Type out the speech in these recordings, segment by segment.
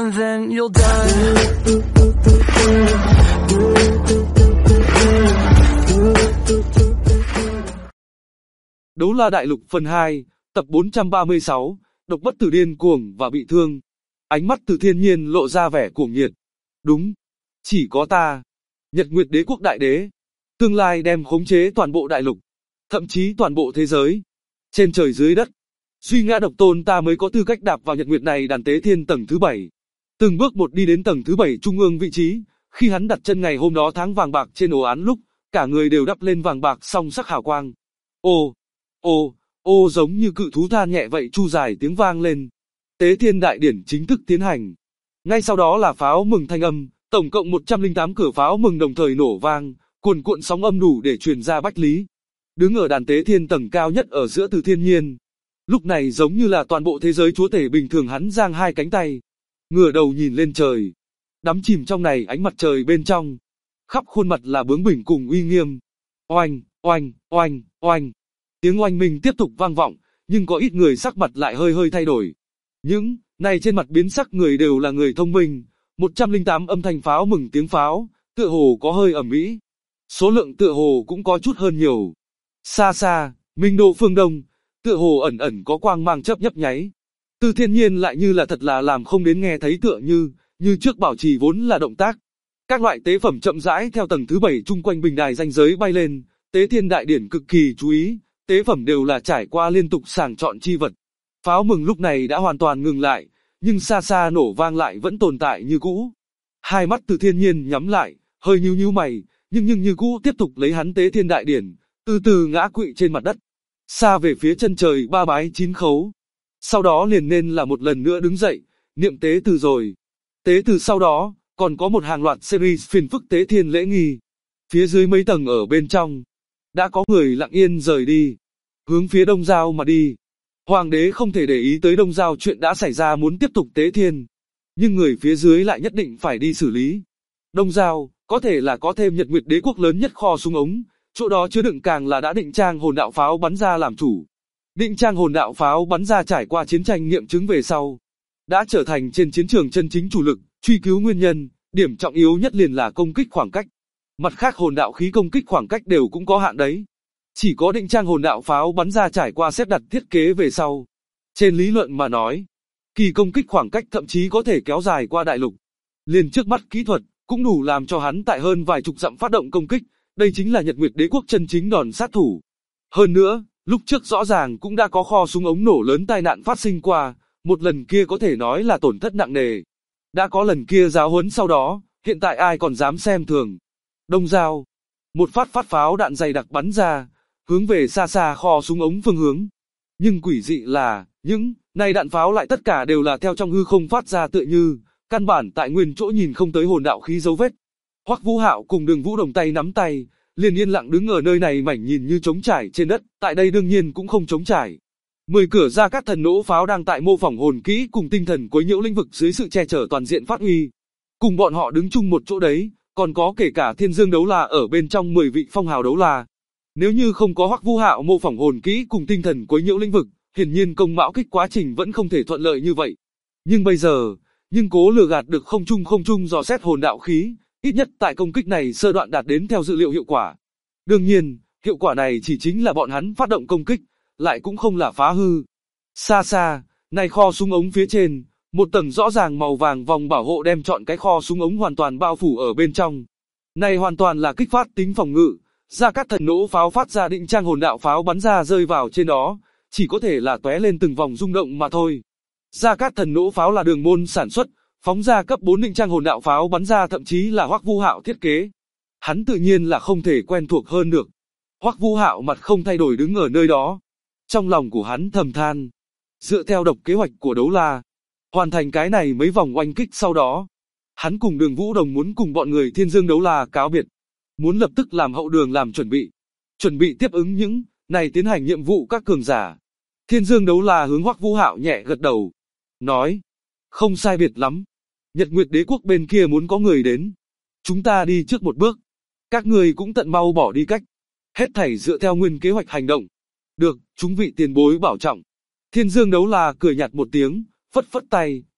and then you'll die. Đấu La Đại Lục phần 2, tập 436, độc bất tử điên cuồng và bị thương. Ánh mắt Từ Thiên Nhiên lộ ra vẻ cuồng nhiệt. Đúng, chỉ có ta, Nhật Nguyệt Đế quốc đại đế, tương lai đem khống chế toàn bộ đại lục, thậm chí toàn bộ thế giới, trên trời dưới đất. Duy ngã độc tôn ta mới có tư cách đạp vào Nhật Nguyệt này đàn tế thiên tầng thứ 7. Từng bước một đi đến tầng thứ 7 trung ương vị trí, khi hắn đặt chân ngày hôm đó tháng vàng bạc trên ổ án lúc, cả người đều đắp lên vàng bạc song sắc hào quang. Ô giống như cự thú than nhẹ vậy chu dài tiếng vang lên. Tế thiên đại điển chính thức tiến hành. Ngay sau đó là pháo mừng thanh âm, tổng cộng 108 cửa pháo mừng đồng thời nổ vang, cuồn cuộn sóng âm đủ để truyền ra bách lý. Đứng ở đàn tế thiên tầng cao nhất ở giữa Từ Thiên Nhiên. Lúc này giống như là toàn bộ thế giới chúa tể bình thường, hắn giang hai cánh tay, ngửa đầu nhìn lên trời, đắm chìm trong này ánh mặt trời bên trong. Khắp khuôn mặt là bướng bỉnh cùng uy nghiêm. Oanh, oanh, oanh, oanh. Tiếng oanh minh tiếp tục vang vọng, nhưng có ít người sắc mặt lại hơi thay đổi. Những này trên mặt biến sắc người đều là người thông minh. 108 âm thanh pháo mừng tiếng pháo, tựa hồ có hơi ầm ĩ. Số lượng tựa hồ cũng có chút hơn nhiều. Xa xa, Minh Đô phương Đông, tựa hồ ẩn có quang mang chớp nhấp nháy. Từ Thiên Nhiên lại như là thật là làm không đến nghe thấy, tựa như trước bảo trì vốn là động tác. Các loại tế phẩm chậm rãi theo tầng thứ 7 chung quanh bình đài ranh giới bay lên, Tế Thiên Đại Điển cực kỳ chú ý, tế phẩm đều là trải qua liên tục sàng chọn chi vật. Pháo mừng lúc này đã hoàn toàn ngừng lại, nhưng xa xa nổ vang lại vẫn tồn tại như cũ. Hai mắt Từ Thiên Nhiên nhắm lại, hơi nhíu mày, nhưng như cũ tiếp tục lấy hắn Tế Thiên Đại Điển, từ từ ngã quỵ trên mặt đất. Xa về phía chân trời ba bái 9 khấu. Sau đó liền nên là một lần nữa đứng dậy, niệm tế từ rồi. Tế từ sau đó, còn có một hàng loạt series phiền phức tế thiên lễ nghi. Phía dưới mấy tầng ở bên trong, đã có người lặng yên rời đi, hướng phía Đông Giao mà đi. Hoàng đế không thể để ý tới Đông Giao chuyện đã xảy ra, muốn tiếp tục tế thiên. Nhưng người phía dưới lại nhất định phải đi xử lý. Đông Giao, có thể là có thêm Nhật Nguyệt Đế quốc lớn nhất kho súng ống, chỗ đó chứa đựng càng là đã định trang hồn đạo pháo bắn ra làm chủ. Định trang hồn đạo pháo bắn ra trải qua chiến tranh nghiệm chứng về sau, đã trở thành trên chiến trường chân chính chủ lực. Truy cứu nguyên nhân, điểm trọng yếu nhất liền là công kích khoảng cách. Mặt khác hồn đạo khí công kích khoảng cách đều cũng có hạn đấy. Chỉ có định trang hồn đạo pháo bắn ra trải qua xếp đặt thiết kế về sau. Trên lý luận mà nói, kỳ công kích khoảng cách thậm chí có thể kéo dài qua đại lục. Liền trước mắt kỹ thuật, cũng đủ làm cho hắn tại hơn vài chục dặm phát động công kích. Đây chính là Nhật Nguyệt Đế quốc chân chính đòn sát thủ. Hơn nữa, lúc trước rõ ràng cũng đã có kho súng ống nổ lớn tai nạn phát sinh qua, một lần kia có thể nói là tổn thất nặng nề. Đã có lần kia giáo huấn sau đó, hiện tại ai còn dám xem thường. Đông Giao, một phát pháo đạn dày đặc bắn ra, hướng về xa xa kho súng ống phương hướng. Nhưng quỷ dị là, những này đạn pháo lại tất cả đều là theo trong hư không phát ra, tựa như căn bản tại nguyên chỗ nhìn không tới hồn đạo khí dấu vết. Hoắc Vũ Hạo cùng Đường Vũ Đồng tay nắm tay, liền yên lặng đứng ở nơi này mảnh nhìn như trống trải trên đất, tại đây đương nhiên cũng không trống trải. 10 cửa Gia Cát Thần nỗ pháo đang tại mô phỏng hồn kỹ cùng tinh thần quấy nhiễu lĩnh vực dưới sự che chở toàn diện phát huy. Cùng bọn họ đứng chung một chỗ đấy, còn có kể cả Thiên Dương Đấu La ở bên trong 10 vị phong hào đấu la. Nếu như không có Hoắc Vũ Hạo mô phỏng hồn kỹ cùng tinh thần quấy nhiễu lĩnh vực, hiển nhiên công mão kích quá trình vẫn không thể thuận lợi như vậy. Nhưng bây giờ, cố lừa gạt được không trung dò xét hồn đạo khí, ít nhất tại công kích này sơ đoạn đạt đến theo dự liệu hiệu quả. Đương nhiên, hiệu quả này chỉ chính là bọn hắn phát động công kích, lại cũng không là phá hư. Xa xa, này kho súng ống phía trên, một tầng rõ ràng màu vàng vòng bảo hộ đem trọn cái kho súng ống hoàn toàn bao phủ ở bên trong. Này hoàn toàn là kích phát tính phòng ngự, Gia Cát Thần nỗ pháo phát ra định trang hồn đạo pháo bắn ra rơi vào trên đó, chỉ có thể là tóe lên từng vòng rung động mà thôi. Gia Cát Thần nỗ pháo là Đường Môn sản xuất, phóng ra cấp 4 định trang hồn đạo pháo bắn ra thậm chí là Hoắc Vũ Hạo thiết kế. Hắn tự nhiên là không thể quen thuộc hơn được. Hoắc Vũ Hạo mặt không thay đổi đứng ở nơi đó. Trong lòng của hắn thầm than, dựa theo độc kế hoạch của Đấu La, hoàn thành cái này mấy vòng oanh kích sau đó, hắn cùng Đường Vũ Đồng muốn cùng bọn người Thiên Dương Đấu La cáo biệt, muốn lập tức làm hậu đường làm chuẩn bị tiếp ứng những này tiến hành nhiệm vụ các cường giả. Thiên Dương Đấu La hướng Hoắc Vũ Hạo nhẹ gật đầu, nói, không sai biệt lắm, Nhật Nguyệt Đế quốc bên kia muốn có người đến, chúng ta đi trước một bước, các người cũng tận mau bỏ đi cách, hết thảy dựa theo nguyên kế hoạch hành động. Được, chúng vị tiền bối bảo trọng. Thiên Dương Đấu La cười nhạt một tiếng, phất phất tay,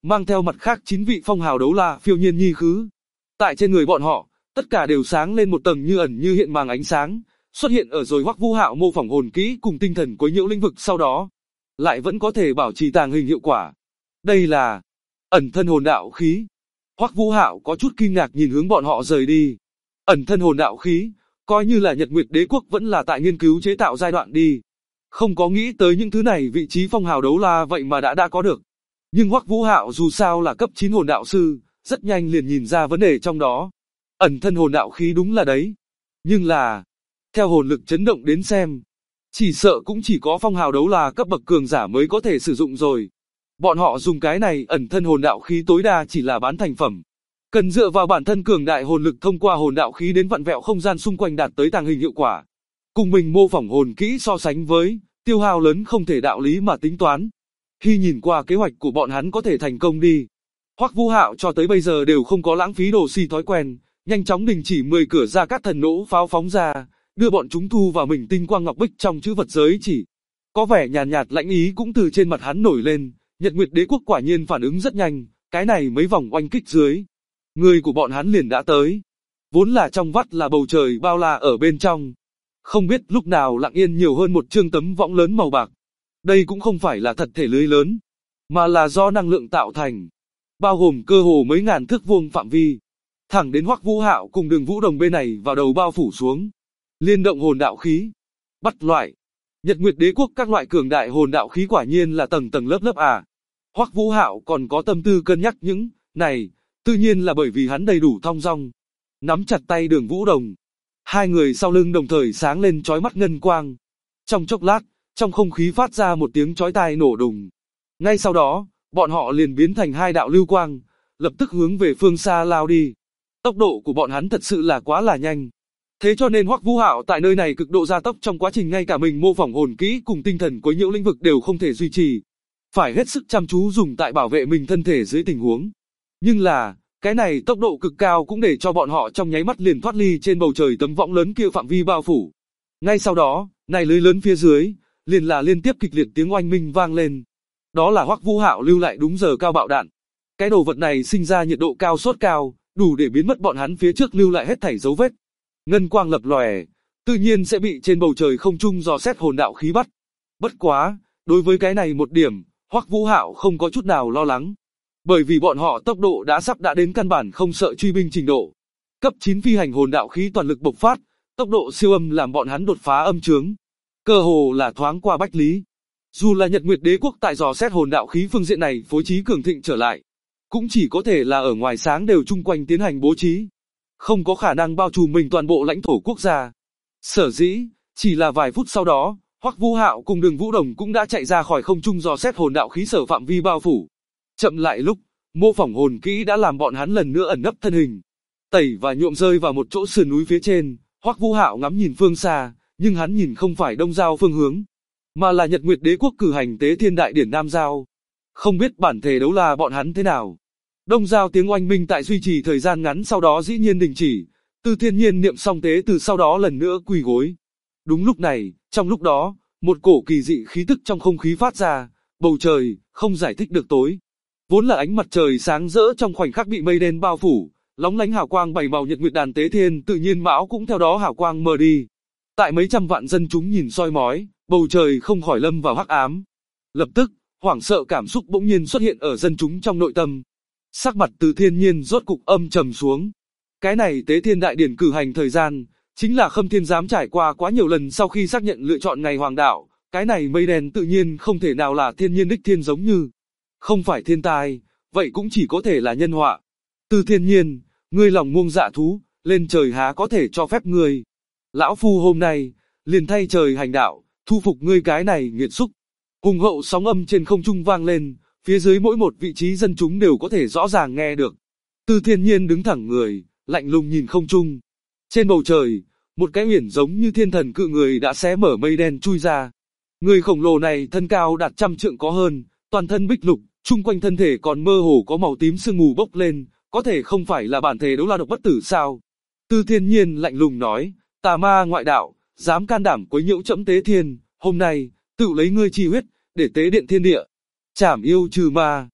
mang theo mặt khác 9 vị phong hào đấu la phiêu nhiên nhi khứ. Tại trên người bọn họ, tất cả đều sáng lên một tầng như ẩn như hiện màng ánh sáng, xuất hiện ở rồi Hoắc Vũ Hạo mô phỏng hồn kỹ cùng tinh thần quấy nhiễu lĩnh vực sau đó, lại vẫn có thể bảo trì tàng hình hiệu quả. Đây là ẩn thân hồn đạo khí. Hoắc Vũ Hạo có chút kinh ngạc nhìn hướng bọn họ rời đi. Ẩn thân hồn đạo khí, coi như là Nhật Nguyệt Đế quốc vẫn là tại nghiên cứu chế tạo giai đoạn đi. Không có nghĩ tới những thứ này vị trí phong hào đấu la vậy mà đã có được. Nhưng Hoắc Vũ Hạo dù sao là cấp 9 hồn đạo sư, rất nhanh liền nhìn ra vấn đề trong đó. Ẩn thân hồn đạo khí đúng là đấy. Nhưng là, theo hồn lực chấn động đến xem, chỉ sợ cũng chỉ có phong hào đấu la cấp bậc cường giả mới có thể sử dụng rồi. Bọn họ dùng cái này ẩn thân hồn đạo khí tối đa chỉ là bán thành phẩm. Cần dựa vào bản thân cường đại hồn lực thông qua hồn đạo khí đến vặn vẹo không gian xung quanh đạt tới tàng hình hiệu quả. Cùng mình mô phỏng hồn kỹ so sánh với, tiêu hao lớn không thể đạo lý mà tính toán. Khi nhìn qua kế hoạch của bọn hắn có thể thành công đi. Hoắc Vũ Hạo cho tới bây giờ đều không có lãng phí đồ si thói quen, nhanh chóng đình chỉ 10 cửa ra cát thần nỗ pháo phóng ra, đưa bọn chúng thu vào mình tinh quang ngọc bích trong chữ vật giới chỉ. Có vẻ nhàn nhạt lãnh ý cũng từ trên mặt hắn nổi lên, Nhật Nguyệt Đế quốc quả nhiên phản ứng rất nhanh, cái này mấy vòng oanh kích dưới, người của bọn hắn liền đã tới. Vốn là trong vắt là bầu trời bao la ở bên trong, không biết lúc nào lặng yên nhiều hơn một chương tấm võng lớn màu bạc. Đây cũng không phải là thật thể lưới lớn, mà là do năng lượng tạo thành, bao gồm cơ hồ mấy ngàn thước vuông phạm vi, thẳng đến Hoắc Vũ Hạo cùng Đường Vũ Đồng bên này vào đầu bao phủ xuống. Liên động hồn đạo khí, bắt loại. Nhật Nguyệt Đế quốc các loại cường đại hồn đạo khí quả nhiên là tầng tầng lớp lớp à. Hoắc Vũ Hạo còn có tâm tư cân nhắc những này, tự nhiên là bởi vì hắn đầy đủ thong dong. Nắm chặt tay Đường Vũ Đồng, hai người sau lưng đồng thời sáng lên chói mắt ngân quang. Trong chốc lát, trong không khí phát ra một tiếng chói tai nổ đùng. Ngay sau đó, bọn họ liền biến thành hai đạo lưu quang, lập tức hướng về phương xa lao đi. Tốc độ của bọn hắn thật sự là quá là nhanh. Thế cho nên Hoắc Vũ Hạo tại nơi này cực độ gia tốc trong quá trình ngay cả mình mô phỏng hồn kỹ cùng tinh thần quấy nhiễu lĩnh vực đều không thể duy trì. Phải hết sức chăm chú dùng tại bảo vệ mình thân thể dưới tình huống. Nhưng là, cái này tốc độ cực cao cũng để cho bọn họ trong nháy mắt liền thoát ly trên bầu trời tấm võng lớn kia phạm vi bao phủ. Ngay sau đó, này lưới lớn phía dưới, liền là liên tiếp kịch liệt tiếng oanh minh vang lên. Đó là Hoắc Vũ Hạo lưu lại đúng giờ cao bạo đạn. Cái đồ vật này sinh ra nhiệt độ cao sốt cao, đủ để biến mất bọn hắn phía trước lưu lại hết thảy dấu vết. Ngân quang lập lòe, tự nhiên sẽ bị trên bầu trời không trung dò xét hồn đạo khí bắt. Bất quá, đối với cái này một điểm, Hoắc Vũ Hạo không có chút nào lo lắng. Bởi vì bọn họ tốc độ đã đến căn bản không sợ truy binh trình độ. Cấp 9 phi hành hồn đạo khí toàn lực bộc phát, tốc độ siêu âm làm bọn hắn đột phá âm chướng. Cơ hồ là thoáng qua bách lý. Dù là Nhật Nguyệt Đế quốc tại dò xét hồn đạo khí phương diện này phối trí cường thịnh trở lại, cũng chỉ có thể là ở ngoài sáng đều chung quanh tiến hành bố trí, không có khả năng bao trùm mình toàn bộ lãnh thổ quốc gia. Sở dĩ, chỉ là vài phút sau đó, Hoắc Vũ Hạo cùng Đường Vũ Đồng cũng đã chạy ra khỏi không trung dò xét hồn đạo khí sở phạm vi bao phủ. Chậm lại lúc, mô phỏng hồn kỹ đã làm bọn hắn lần nữa ẩn nấp thân hình, tẩy và nhuộm rơi vào một chỗ sườn núi phía trên. Hoắc Vũ Hạo ngắm nhìn phương xa, nhưng hắn nhìn không phải Đông Giao phương hướng, mà là Nhật Nguyệt Đế quốc cử hành tế thiên đại điển Nam Giao. Không biết bản thể đấu la bọn hắn thế nào. Đông Giao tiếng oanh minh tại duy trì thời gian ngắn sau đó dĩ nhiên đình chỉ, Từ Thiên Nhiên niệm xong tế từ sau đó lần nữa quỳ gối. Đúng lúc này, trong lúc đó, một cổ kỳ dị khí tức trong không khí phát ra, bầu trời không giải thích được tối. Vốn là ánh mặt trời sáng rỡ trong khoảnh khắc bị mây đen bao phủ, lóng lánh hào quang bảy màu Nhật Nguyệt đàn tế thiên tự nhiên mão cũng theo đó hào quang mờ đi. Tại mấy trăm vạn dân chúng nhìn soi mói, bầu trời không khỏi lâm vào hắc ám. Lập tức, hoảng sợ cảm xúc bỗng nhiên xuất hiện ở dân chúng trong nội tâm. Sắc mặt Từ Thiên Nhiên rốt cục âm trầm xuống. Cái này tế thiên đại điển cử hành thời gian, chính là Khâm Thiên Giám trải qua quá nhiều lần sau khi xác nhận lựa chọn ngày hoàng đạo. Cái này mây đen tự nhiên không thể nào là thiên nhiên đích thiên giống như. Không phải thiên tai, vậy cũng chỉ có thể là nhân họa. Từ Thiên Nhiên, ngươi lòng muông dạ thú, lên trời há có thể cho phép ngươi. Lão Phu hôm nay, liền thay trời hành đạo, thu phục ngươi cái này nghiệt xúc. Hùng hậu sóng âm trên không trung vang lên, phía dưới mỗi một vị trí dân chúng đều có thể rõ ràng nghe được. Từ Thiên Nhiên đứng thẳng người, lạnh lùng nhìn không trung. Trên bầu trời, một cái uyển giống như thiên thần cự người đã xé mở mây đen chui ra. Người khổng lồ này thân cao đạt 100 trượng có hơn, toàn thân bích lục, chung quanh thân thể còn mơ hồ có màu tím sương mù bốc lên, có thể không phải là bản thể đấu la độc bất tử sao? Từ Thiên Nhiên lạnh lùng nói, tà ma ngoại đạo, dám can đảm quấy nhiễu trẫm tế thiên, hôm nay, tự lấy ngươi chi huyết, để tế điện thiên địa, trảm yêu trừ ma.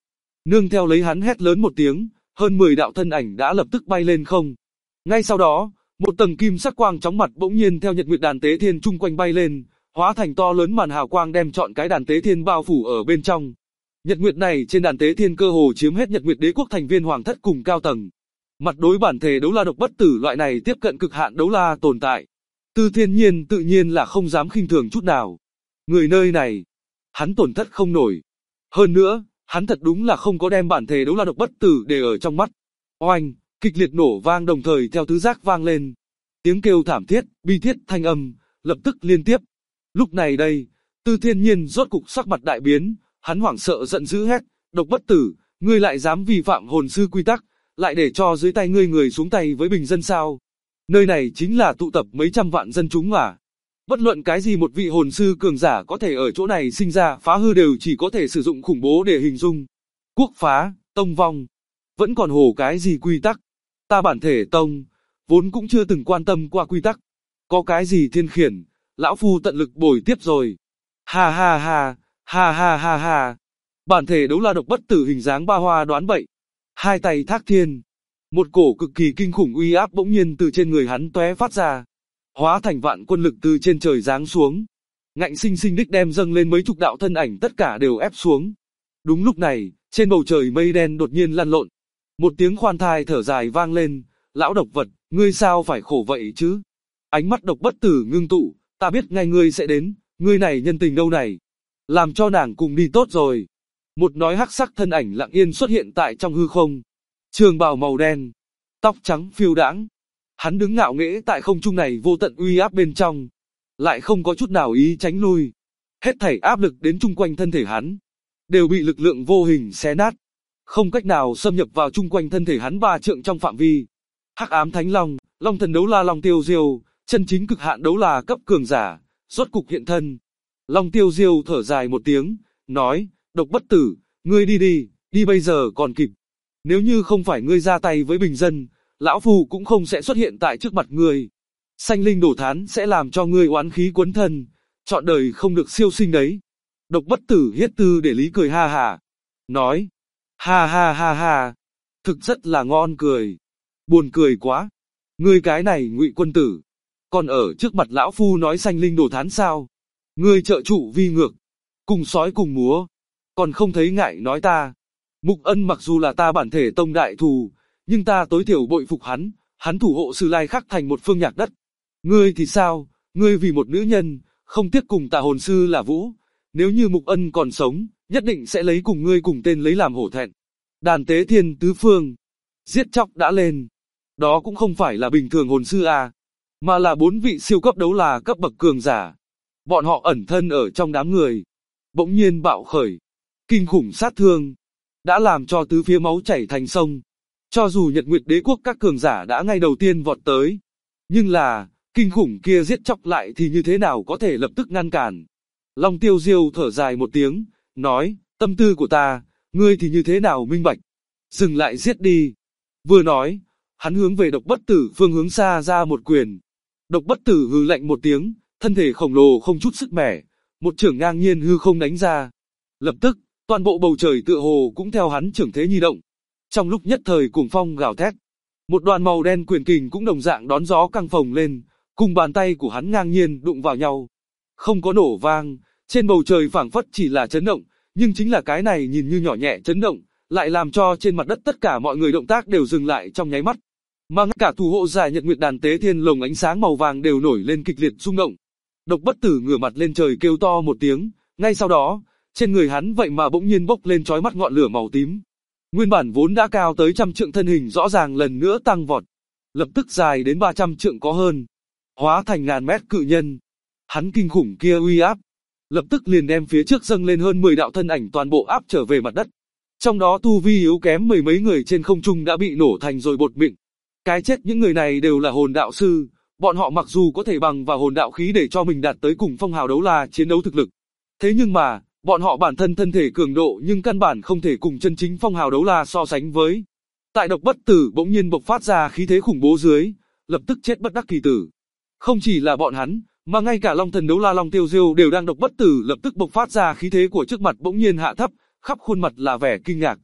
Nương theo lấy hắn hét lớn một tiếng, hơn 10 đạo thân ảnh đã lập tức bay lên không. Ngay sau đó, một tầng kim sắc quang chóng mặt bỗng nhiên theo Nhật Nguyệt đàn tế thiên chung quanh bay lên, hóa thành to lớn màn hào quang đem trọn cái đàn tế thiên bao phủ ở bên trong. Nhật Nguyệt này trên đàn tế thiên cơ hồ chiếm hết Nhật Nguyệt đế quốc thành viên hoàng thất cùng cao tầng. Mặt đối bản thể đấu la độc bất tử loại này tiếp cận cực hạn đấu la tồn tại, Tư Thiên Nhiên tự nhiên là không dám khinh thường chút nào. Người nơi này, hắn tổn thất không nổi. Hơn nữa, hắn thật đúng là không có đem bản thể đấu la độc bất tử để ở trong mắt. Oanh, kịch liệt nổ vang đồng thời theo tứ giác vang lên. Tiếng kêu thảm thiết, bi thiết thanh âm, lập tức liên tiếp. Lúc này đây, Tư Thiên Nhiên rốt cục sắc mặt đại biến, hắn hoảng sợ giận dữ hét, độc bất tử, ngươi lại dám vi phạm hồn sư quy tắc, lại để cho dưới tay ngươi người xuống tay với bình dân sao? Nơi này chính là tụ tập mấy trăm vạn dân chúng mà. Bất luận cái gì một vị hồn sư cường giả có thể ở chỗ này sinh ra phá hư đều chỉ có thể sử dụng khủng bố để hình dung. Quốc phá, tông vong. Vẫn còn hồ cái gì quy tắc? Ta bản thể tông, vốn cũng chưa từng quan tâm qua quy tắc. Có cái gì thiên khiển, lão phu tận lực bồi tiếp rồi. Ha ha ha, ha ha ha ha. Bản thể đấu la độc bất tử hình dáng ba hoa đoán bậy. Hai tay thác thiên. Một cổ cực kỳ kinh khủng uy áp bỗng nhiên từ trên người hắn tóe phát ra. Hóa thành vạn quân lực từ trên trời giáng xuống. Ngạnh sinh sinh đích đem dâng lên mấy chục đạo thân ảnh tất cả đều ép xuống. Đúng lúc này, trên bầu trời mây đen đột nhiên lăn lộn. Một tiếng khoan thai thở dài vang lên. Lão độc vật, ngươi sao phải khổ vậy chứ? Ánh mắt độc bất tử ngưng tụ, ta biết ngay ngươi sẽ đến, ngươi này nhân tình đâu này. Làm cho nàng cùng đi tốt rồi. Một nói hắc sắc thân ảnh lặng yên xuất hiện tại trong hư không. Trường bào màu đen, tóc trắng phiêu đãng. Hắn đứng ngạo nghễ tại không trung này vô tận uy áp bên trong, lại không có chút nào ý tránh lui. Hết thảy áp lực đến chung quanh thân thể hắn, đều bị lực lượng vô hình xé nát, không cách nào xâm nhập vào chung quanh thân thể hắn 3 trượng trong phạm vi. Hắc ám thánh long, long thần đấu la Long Tiêu Diêu, chân chính cực hạn đấu la cấp cường giả, rốt cục hiện thân. Long Tiêu Diêu thở dài một tiếng, nói, độc bất tử, ngươi đi đi, đi bây giờ còn kịp. Nếu như không phải ngươi ra tay với bình dân, lão phu cũng không sẽ xuất hiện tại trước mặt ngươi. Sanh linh đổ thán sẽ làm cho ngươi oán khí quấn thân, trọn đời không được siêu sinh đấy. Độc bất tử hiết tư để lý cười ha ha. Nói, ha ha ha ha, thực rất là ngon cười. Buồn cười quá. Ngươi cái này Ngụy quân tử, còn ở trước mặt lão phu nói sanh linh đổ thán sao? Ngươi trợ trụ vi ngược, cùng sói cùng múa, còn không thấy ngại nói ta. Mục Ân mặc dù là ta bản thể tông đại thù, nhưng ta tối thiểu bội phục hắn, hắn thủ hộ Sử Lai Khắc thành một phương nhạc đất. Ngươi thì sao, ngươi vì một nữ nhân, không tiếc cùng tà hồn sư là Vũ, nếu như Mục Ân còn sống, nhất định sẽ lấy cùng ngươi cùng tên lấy làm hổ thẹn. Đàn tế thiên tứ phương, giết chóc đã lên. Đó cũng không phải là bình thường hồn sư à, mà là 4 vị siêu cấp đấu la cấp bậc cường giả. Bọn họ ẩn thân ở trong đám người, bỗng nhiên bạo khởi, kinh khủng sát thương, đã làm cho tứ phía máu chảy thành sông. Cho dù Nhật Nguyệt đế quốc các cường giả đã ngay đầu tiên vọt tới, nhưng là, kinh khủng kia giết chóc lại thì như thế nào có thể lập tức ngăn cản. Long Tiêu Diêu thở dài một tiếng, nói, tâm tư của ta, ngươi thì như thế nào minh bạch. Dừng lại giết đi. Vừa nói, hắn hướng về độc bất tử phương hướng xa ra một quyền. Độc bất tử hừ lạnh một tiếng, thân thể khổng lồ không chút sức mẻ, một chưởng ngang nhiên hư không đánh ra. Lập tức, toàn bộ bầu trời tựa hồ cũng theo hắn chưởng thế nhi động. Trong lúc nhất thời cuồng phong gào thét, một đoàn màu đen quyền kình cũng đồng dạng đón gió căng phồng lên, cùng bàn tay của hắn ngang nhiên đụng vào nhau. Không có nổ vang, trên bầu trời phảng phất chỉ là chấn động, nhưng chính là cái này nhìn như nhỏ nhẹ chấn động, lại làm cho trên mặt đất tất cả mọi người động tác đều dừng lại trong nháy mắt. Mà ngay cả thủ hộ giải Nhật Nguyệt đàn tế thiên lồng ánh sáng màu vàng đều nổi lên kịch liệt rung động. Độc bất tử ngửa mặt lên trời kêu to một tiếng, ngay sau đó, trên người hắn vậy mà bỗng nhiên bốc lên chói mắt ngọn lửa màu tím. Nguyên bản vốn đã cao tới 100 trượng thân hình rõ ràng lần nữa tăng vọt, lập tức dài đến 300 trượng có hơn, hóa thành ngàn mét cự nhân. Hắn kinh khủng kia uy áp, lập tức liền đem phía trước dâng lên hơn 10 đạo thân ảnh toàn bộ áp trở về mặt đất. Trong đó tu vi yếu kém mười mấy người trên không trung đã bị nổ thành rồi bột mịn. Cái chết những người này đều là hồn đạo sư, bọn họ mặc dù có thể bằng vào hồn đạo khí để cho mình đạt tới cùng phong hào đấu la chiến đấu thực lực. Thế nhưng mà, bọn họ bản thân thân thể cường độ nhưng căn bản không thể cùng chân chính phong hào đấu la so sánh với. Tại độc bất tử bỗng nhiên bộc phát ra khí thế khủng bố dưới, lập tức chết bất đắc kỳ tử. Không chỉ là bọn hắn, mà ngay cả Long thần đấu la Long Tiêu Diêu đều đang độc bất tử lập tức bộc phát ra khí thế của trước mặt bỗng nhiên hạ thấp, khắp khuôn mặt là vẻ kinh ngạc.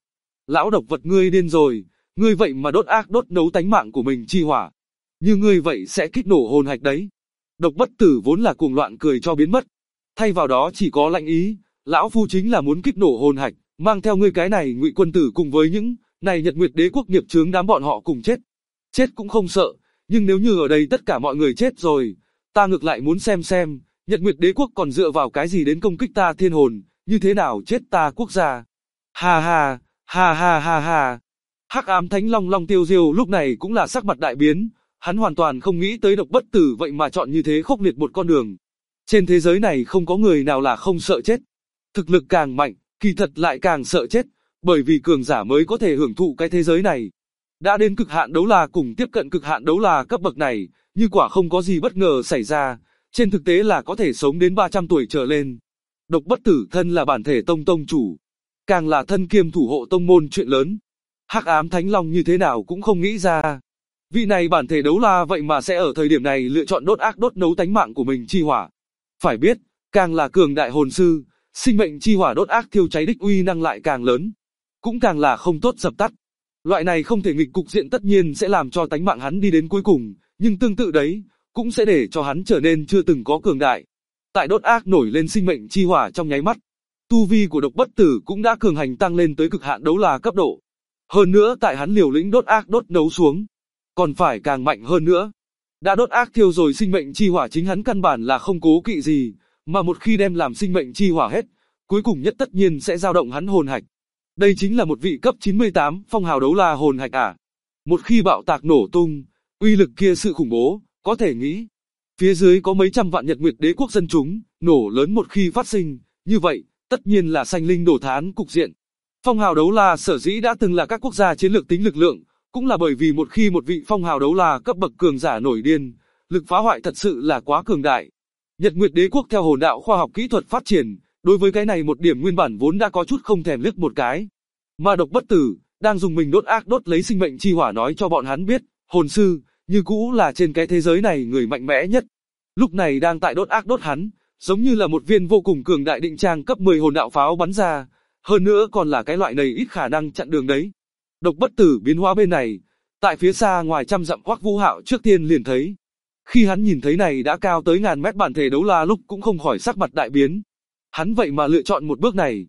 Lão độc vật ngươi điên rồi, ngươi vậy mà đốt ác đốt nấu tánh mạng của mình chi hỏa. Như ngươi vậy sẽ kích nổ hồn hạch đấy. Độc bất tử vốn là cuồng loạn cười cho biến mất. Thay vào đó chỉ có lạnh ý, lão phu chính là muốn kích nổ hồn hạch, mang theo ngươi cái này Ngụy Quân Tử cùng với những này Nhật Nguyệt Đế quốc nghiệp chướng đám bọn họ cùng chết. Chết cũng không sợ, nhưng nếu như ở đây tất cả mọi người chết rồi, ta ngược lại muốn xem, Nhật Nguyệt Đế quốc còn dựa vào cái gì đến công kích ta thiên hồn, như thế nào chết ta quốc gia. Ha ha, ha ha ha ha. Hắc Ám Thánh Long Long Tiêu Diêu lúc này cũng là sắc mặt đại biến, hắn hoàn toàn không nghĩ tới Độc Bất Tử vậy mà chọn như thế khốc liệt một con đường. Trên thế giới này không có người nào là không sợ chết. Thực lực càng mạnh, kỳ thật lại càng sợ chết, bởi vì cường giả mới có thể hưởng thụ cái thế giới này. Đã đến cực hạn đấu la cùng tiếp cận cực hạn đấu la cấp bậc này, như quả không có gì bất ngờ xảy ra, trên thực tế là có thể sống đến 300 tuổi trở lên. Độc Bất Tử thân là bản thể tông chủ, càng là thân kiêm thủ hộ tông môn chuyện lớn. Hắc Ám Thánh Long như thế nào cũng không nghĩ ra. Vị này bản thể đấu la vậy mà sẽ ở thời điểm này lựa chọn đốt ác đốt nấu tánh mạng của mình chi hỏa. Phải biết, càng là cường đại hồn sư, sinh mệnh chi hỏa đốt ác thiêu cháy đích uy năng lại càng lớn, cũng càng là không tốt dập tắt. Loại này không thể nghịch cục diện tất nhiên sẽ làm cho tánh mạng hắn đi đến cuối cùng, nhưng tương tự đấy, cũng sẽ để cho hắn trở nên chưa từng có cường đại. Tại đốt ác nổi lên sinh mệnh chi hỏa trong nháy mắt, tu vi của Độc Bất Tử cũng đã cường hành tăng lên tới cực hạn đấu la cấp độ. Hơn nữa tại hắn liều lĩnh đốt ác đốt nấu xuống, còn phải càng mạnh hơn nữa. Đã đốt ác thiêu rồi sinh mệnh chi hỏa chính hắn căn bản là không cố kỵ gì, mà một khi đem làm sinh mệnh chi hỏa hết, cuối cùng nhất tất nhiên sẽ dao động hắn hồn hạch. Đây chính là một vị cấp 98 phong hào đấu la hồn hạch à. Một khi bạo tạc nổ tung, uy lực kia sự khủng bố, có thể nghĩ. Phía dưới có mấy trăm vạn Nhật Nguyệt Đế quốc dân chúng, nổ lớn một khi phát sinh, như vậy, tất nhiên là sanh linh đổ thán cục diện. Phong hào đấu la sở dĩ đã từng là các quốc gia chiến lược tính lực lượng, cũng là bởi vì một khi một vị phong hào đấu la cấp bậc cường giả nổi điên, lực phá hoại thật sự là quá cường đại. Nhật Nguyệt Đế quốc theo hồn đạo khoa học kỹ thuật phát triển, đối với cái này một điểm nguyên bản vốn đã có chút không thèm liếc một cái. Mà Độc Bất Tử, đang dùng mình đốt ác đốt lấy sinh mệnh chi hỏa nói cho bọn hắn biết, hồn sư, như cũ là trên cái thế giới này người mạnh mẽ nhất. Lúc này đang tại đốt ác đốt hắn, giống như là một viên vô cùng cường đại định trang cấp 10 hồn đạo pháo bắn ra, hơn nữa còn là cái loại này ít khả năng chặn đường đấy. Độc Bất Tử biến hóa bên này, tại phía xa ngoài trăm dặm Hoắc Vũ Hạo trước tiên liền thấy. Khi hắn nhìn thấy này đã cao tới ngàn mét bản thể đấu la lúc cũng không khỏi sắc mặt đại biến. Hắn vậy mà lựa chọn một bước này,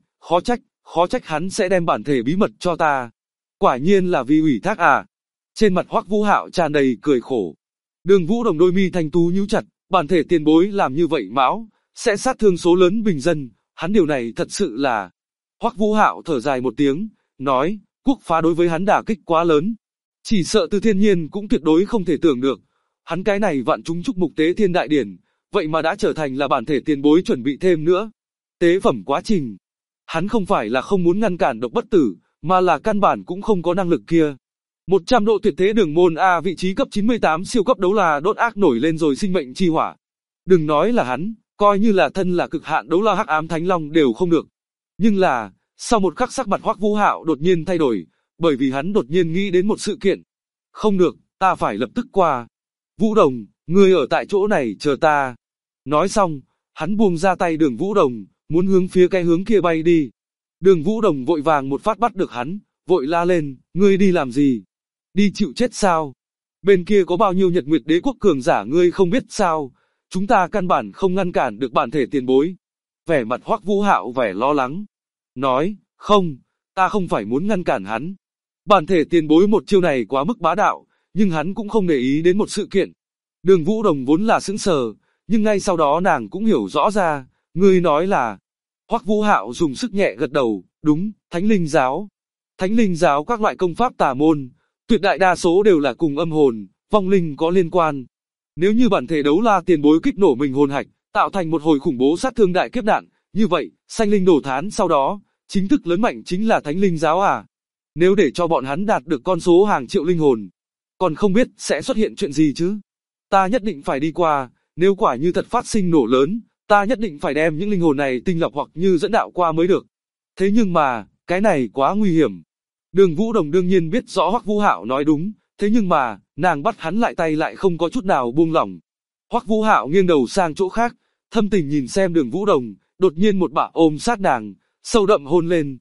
khó trách hắn sẽ đem bản thể bí mật cho ta. Quả nhiên là vì ủy thác à. Trên mặt Hoắc Vũ Hạo tràn đầy cười khổ. Đường Vũ Đồng đôi mi thanh tú nhíu chặt, bản thể tiền bối làm như vậy mão, sẽ sát thương số lớn bình dân, hắn điều này thật sự là... Hoắc Vũ Hạo thở dài một tiếng, nói, quốc phá đối với hắn đả kích quá lớn. Chỉ sợ Từ Thiên Nhiên cũng tuyệt đối không thể tưởng được. Hắn cái này vạn chúng chúc mục tế thiên đại điển, vậy mà đã trở thành là bản thể tiền bối chuẩn bị thêm nữa. Tế phẩm quá trình. Hắn không phải là không muốn ngăn cản Độc Bất Tử, mà là căn bản cũng không có năng lực kia. 100 độ tuyệt thế đường môn A vị trí cấp 98 siêu cấp đấu la đốt ác nổi lên rồi sinh mệnh chi hỏa. Đừng nói là hắn, coi như là thân là cực hạn đấu la Hắc Ám Thánh Long đều không được. Nhưng là, sau một khắc sắc mặt Hoắc Vũ Hạo đột nhiên thay đổi, bởi vì hắn đột nhiên nghĩ đến một sự kiện. Không được, ta phải lập tức qua. Vũ Đồng, ngươi ở tại chỗ này chờ ta. Nói xong, hắn buông ra tay Đường Vũ Đồng, muốn hướng phía cái hướng kia bay đi. Đường Vũ Đồng vội vàng một phát bắt được hắn, vội la lên, ngươi đi làm gì? Đi chịu chết sao? Bên kia có bao nhiêu Nhật Nguyệt Đế quốc cường giả ngươi không biết sao? Chúng ta căn bản không ngăn cản được bản thể tiền bối. Vẻ mặt Hoắc Vũ Hạo vẻ lo lắng. Nói, không, ta không phải muốn ngăn cản hắn. Bản thể tiền bối một chiêu này quá mức bá đạo, nhưng hắn cũng không để ý đến một sự kiện. Đường Vũ Đồng vốn là sững sờ, nhưng ngay sau đó nàng cũng hiểu rõ ra, ngươi nói là... Hoắc Vũ Hạo dùng sức nhẹ gật đầu, đúng, Thánh Linh Giáo. Thánh Linh Giáo các loại công pháp tà môn, tuyệt đại đa số đều là cùng âm hồn, vong linh có liên quan. Nếu như bản thể đấu la tiền bối kích nổ mình hồn hạch, tạo thành một hồi khủng bố sát thương đại kiếp nạn, như vậy, sanh linh đổ thán sau đó, chính thức lớn mạnh chính là Thánh Linh Giáo à. Nếu để cho bọn hắn đạt được con số hàng triệu linh hồn, còn không biết sẽ xuất hiện chuyện gì chứ. Ta nhất định phải đi qua, nếu quả như thật phát sinh nổ lớn, ta nhất định phải đem những linh hồn này tinh lọc hoặc như dẫn đạo qua mới được. Thế nhưng mà, cái này quá nguy hiểm. Đường Vũ Đồng đương nhiên biết rõ Hoắc Vũ Hạo nói đúng, thế nhưng mà, nàng bắt hắn lại tay lại không có chút nào buông lỏng. Hoắc Vũ Hạo nghiêng đầu sang chỗ khác, thâm tình nhìn xem Đường Vũ Đồng, đột nhiên một bả ôm sát nàng, sâu đậm hôn lên.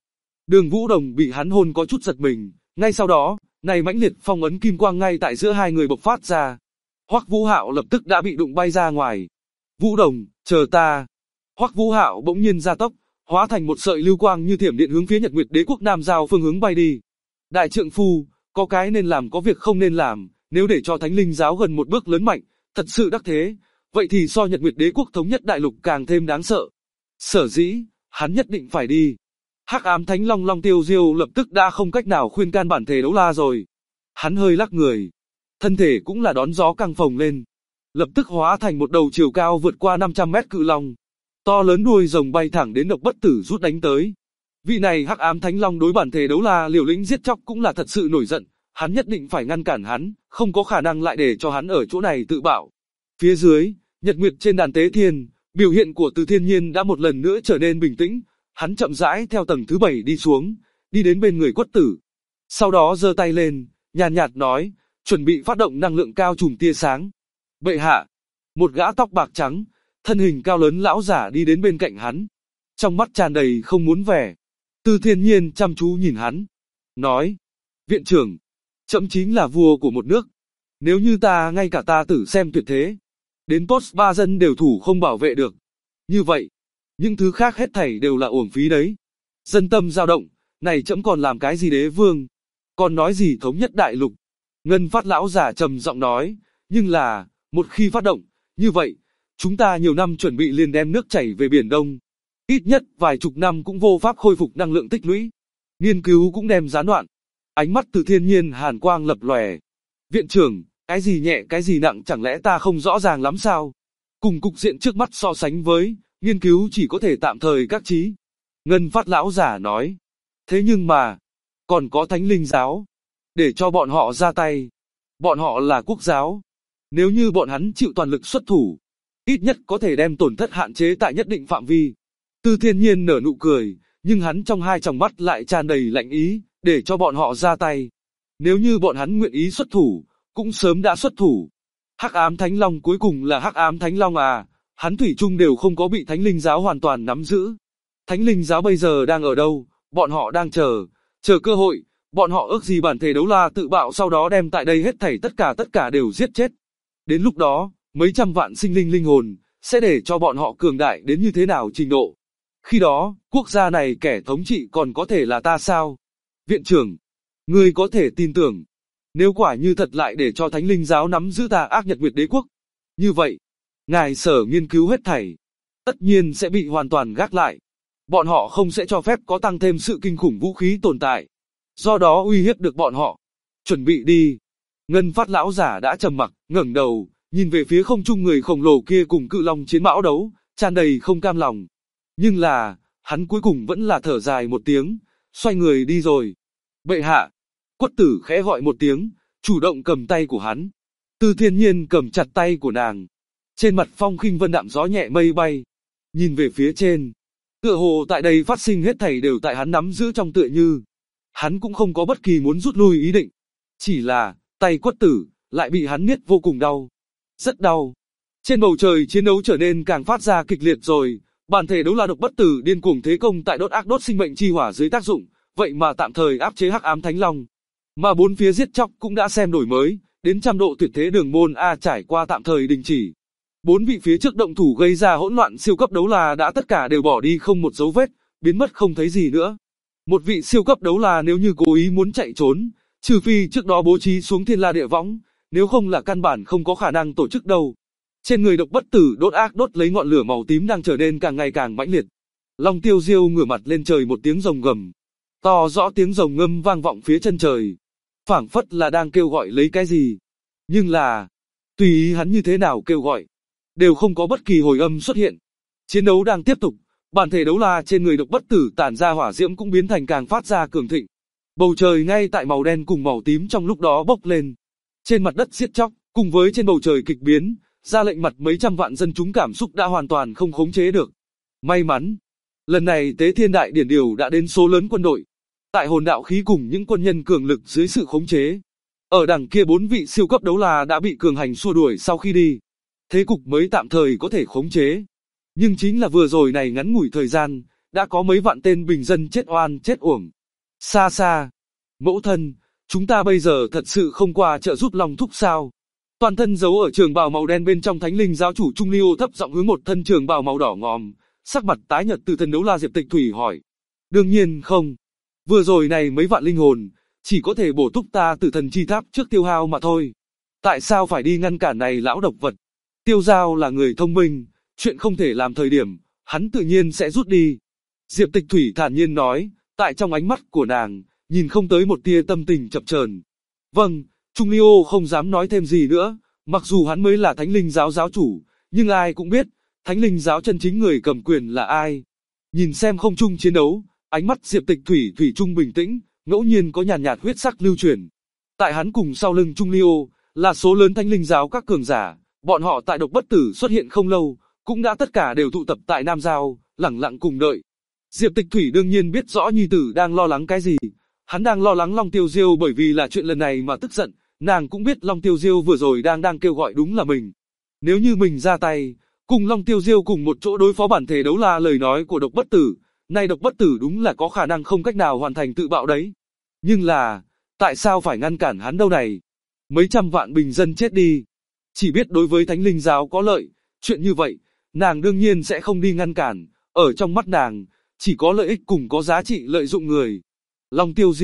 Đường Vũ Đồng bị hắn hôn có chút giật mình, ngay sau đó, này mãnh liệt phong ấn kim quang ngay tại giữa hai người bộc phát ra. Hoắc Vũ Hạo lập tức đã bị đụng bay ra ngoài. Vũ Đồng, chờ ta. Hoắc Vũ Hạo bỗng nhiên gia tốc, hóa thành một sợi lưu quang như thiểm điện hướng phía Nhật Nguyệt Đế quốc Nam Giao phương hướng bay đi. Đại trượng phu, có cái nên làm có việc không nên làm, nếu để cho Thánh Linh giáo gần một bước lớn mạnh, thật sự đắc thế, vậy thì so Nhật Nguyệt Đế quốc thống nhất đại lục càng thêm đáng sợ. Sở dĩ, hắn nhất định phải đi. Hắc Ám Thánh Long Long Tiêu Diêu lập tức đã không cách nào khuyên can bản thể Đấu La rồi. Hắn hơi lắc người, thân thể cũng là đón gió căng phồng lên, lập tức hóa thành một đầu chiều cao vượt qua 500 mét cự long. To lớn đuôi rồng bay thẳng đến Độc Bất Tử rút đánh tới. Vị này Hắc Ám Thánh Long đối bản thể Đấu La liều lĩnh giết chóc cũng là thật sự nổi giận, hắn nhất định phải ngăn cản hắn, không có khả năng lại để cho hắn ở chỗ này tự bạo. Phía dưới, Nhật Nguyệt trên đàn tế thiên, biểu hiện của Từ Thiên Nhiên đã một lần nữa trở nên bình tĩnh, hắn chậm rãi theo tầng thứ 7 đi xuống, đi đến bên người Quất Tử. Sau đó giơ tay lên, nhàn nhạt nói, chuẩn bị phát động năng lượng cao trùm tia sáng. Bệ hạ, một gã tóc bạc trắng, thân hình cao lớn lão giả đi đến bên cạnh hắn, trong mắt tràn đầy không muốn vẻ. Từ Thiên Nhiên chăm chú nhìn hắn, nói, viện trưởng, trẫm chính là vua của một nước, nếu như ta ngay cả ta tử xem tuyệt thế, đến post 3 dân đều thủ không bảo vệ được, như vậy, những thứ khác hết thảy đều là uổng phí đấy. Dân tâm dao động, này trẫm còn làm cái gì đế vương, còn nói gì thống nhất đại lục. Ngân Phát lão giả trầm giọng nói, nhưng là, một khi phát động, như vậy, chúng ta nhiều năm chuẩn bị liền đem nước chảy về Biển Đông. Ít nhất vài chục năm cũng vô pháp khôi phục năng lượng tích lũy. Nghiên cứu cũng đem gián đoạn. Ánh mắt Từ Thiên Nhiên hàn quang lập lòe. Viện trưởng, cái gì nhẹ cái gì nặng chẳng lẽ ta không rõ ràng lắm sao? Cùng cục diện trước mắt so sánh với, nghiên cứu chỉ có thể tạm thời các trí. Ngân Phát lão giả nói. Thế nhưng mà, còn có Thánh Linh giáo. Để cho bọn họ ra tay. Bọn họ là quốc giáo. Nếu như bọn hắn chịu toàn lực xuất thủ, ít nhất có thể đem tổn thất hạn chế tại nhất định phạm vi. Từ Thiên Nhiên nở nụ cười, nhưng hắn trong hai tròng mắt lại tràn đầy lạnh ý, để cho bọn họ ra tay. Nếu như bọn hắn nguyện ý xuất thủ, cũng sớm đã xuất thủ. Hắc Ám Thánh Long cuối cùng là Hắc Ám Thánh Long à, hắn thủy chung đều không có bị Thánh Linh giáo hoàn toàn nắm giữ. Thánh Linh giáo bây giờ đang ở đâu? Bọn họ đang chờ cơ hội, bọn họ ước gì bản thể Đấu La tự bạo sau đó đem tại đây hết thảy tất cả đều giết chết. Đến lúc đó, mấy trăm vạn sinh linh linh hồn, sẽ để cho bọn họ cường đại đến như thế nào trình độ. Khi đó, quốc gia này kẻ thống trị còn có thể là ta sao? Viện trưởng, ngươi có thể tin tưởng, nếu quả như thật lại để cho Thánh Linh giáo nắm giữ tà ác Nhật Nguyệt Đế quốc, như vậy, ngài sở nghiên cứu hết thảy, tất nhiên sẽ bị hoàn toàn gác lại. Bọn họ không sẽ cho phép có tăng thêm sự kinh khủng vũ khí tồn tại, do đó uy hiếp được bọn họ. Chuẩn bị đi. Ngân Phát lão giả đã trầm mặc, ngẩng đầu, nhìn về phía không trung người khổng lồ kia cùng cự long chiến mão đấu, tràn đầy không cam lòng. Nhưng là, hắn cuối cùng vẫn là thở dài một tiếng, xoay người đi rồi. Bệ hạ. Quất Tử khẽ gọi một tiếng, chủ động cầm tay của hắn. Từ Thiên Nhiên cầm chặt tay của nàng. Trên mặt phong khinh vân đạm gió nhẹ mây bay. Nhìn về phía trên. Tựa hồ tại đây phát sinh hết thảy đều tại hắn nắm giữ trong tựa như. Hắn cũng không có bất kỳ muốn rút lui ý định. Chỉ là, tay Quất Tử, lại bị hắn niết vô cùng đau. Rất đau. Trên bầu trời chiến đấu trở nên càng phát ra kịch liệt rồi. Bản thể Đấu La Độc Bất Tử điên cuồng thế công tại đốt ác đốt sinh mệnh chi hỏa dưới tác dụng. Vậy mà tạm thời áp chế Hắc Ám Thánh Long. Mà bốn phía giết chóc cũng đã xem đổi mới. Đến trăm độ tuyệt thế đường môn A trải qua tạm thời đình chỉ. Bốn vị phía trước động thủ gây ra hỗn loạn siêu cấp đấu la đã tất cả đều bỏ đi không một dấu vết, biến mất không thấy gì nữa. Một vị siêu cấp đấu la nếu như cố ý muốn chạy trốn, trừ phi trước đó bố trí xuống thiên la địa võng, nếu không là căn bản không có khả năng tổ chức đâu. Trên người Độc Bất Tử đốt ác đốt lấy ngọn lửa màu tím đang trở nên càng ngày càng mãnh liệt. Long Tiêu Diêu ngửa mặt lên trời một tiếng rồng gầm, to rõ tiếng rồng ngâm vang vọng phía chân trời, phảng phất là đang kêu gọi lấy cái gì. Nhưng là, tùy ý hắn như thế nào kêu gọi, đều không có bất kỳ hồi âm xuất hiện. Chiến đấu đang tiếp tục, bản thể Đấu La trên người Độc Bất Tử tản ra hỏa diễm cũng biến thành càng phát ra cường thịnh. Bầu trời ngay tại màu đen cùng màu tím trong lúc đó bốc lên. Trên mặt đất giết chóc, cùng với trên bầu trời kịch biến, ra lệnh mặt mấy trăm vạn dân chúng cảm xúc đã hoàn toàn không khống chế được. May mắn, lần này Tế Thiên Đại Điển điều đã đến số lớn quân đội. Tại hồn đạo khí cùng những quân nhân cường lực dưới sự khống chế. Ở đằng kia bốn vị siêu cấp đấu la đã bị cường hành xua đuổi sau khi đi. Thế cục mới tạm thời có thể khống chế. Nhưng chính là vừa rồi này ngắn ngủi thời gian, đã có mấy vạn tên bình dân chết oan chết uổng. Xa xa, mẫu thân, chúng ta bây giờ thật sự không qua trợ giúp Long Thúc sao? Toàn thân giấu ở trường bào màu đen bên trong Thánh Linh giáo chủ Trung Ly Ô thấp giọng hướng một thân trường bào màu đỏ ngòm, sắc mặt tái nhợt từ thần đấu la Diệp Tịch Thủy hỏi. Đương nhiên không. Vừa rồi này mấy vạn linh hồn, chỉ có thể bổ túc ta Tử Thần Chi Tháp trước tiêu hao mà thôi. Tại sao phải đi ngăn cản này lão độc vật? Tiêu Giao là người thông minh, chuyện không thể làm thời điểm, hắn tự nhiên sẽ rút đi. Diệp Tịch Thủy thản nhiên nói, tại trong ánh mắt của nàng, nhìn không tới một tia tâm tình chập chờn. Vâng, Trung Ly Ô không dám nói thêm gì nữa, mặc dù hắn mới là Thánh Linh giáo giáo chủ, nhưng ai cũng biết, Thánh Linh giáo chân chính người cầm quyền là ai. Nhìn xem không trung chiến đấu, ánh mắt Diệp Tịch Thủy thủy chung bình tĩnh, ngẫu nhiên có nhàn nhạt huyết sắc lưu chuyển. Tại hắn cùng sau lưng Trung Ly Ô, là số lớn Thánh Linh giáo các cường giả, bọn họ tại Độc Bất Tử xuất hiện không lâu, cũng đã tất cả đều tụ tập tại Nam Giao, lẳng lặng cùng đợi. Diệp Tịch Thủy đương nhiên biết rõ nhi tử đang lo lắng cái gì, hắn đang lo lắng Long Tiêu Diêu bởi vì là chuyện lần này mà tức giận, nàng cũng biết Long Tiêu Diêu vừa rồi đang kêu gọi đúng là mình. Nếu như mình ra tay, cùng Long Tiêu Diêu cùng một chỗ đối phó bản thể đấu la lời nói của Độc Bất Tử, nay Độc Bất Tử đúng là có khả năng không cách nào hoàn thành tự bạo đấy. Nhưng là, tại sao phải ngăn cản hắn đâu này? Mấy trăm vạn bình dân chết đi. Chỉ biết đối với Thánh Linh giáo có lợi, chuyện như vậy, nàng đương nhiên sẽ không đi ngăn cản, ở trong mắt nàng, chỉ có lợi ích cùng có giá trị lợi dụng người. Long Tiêu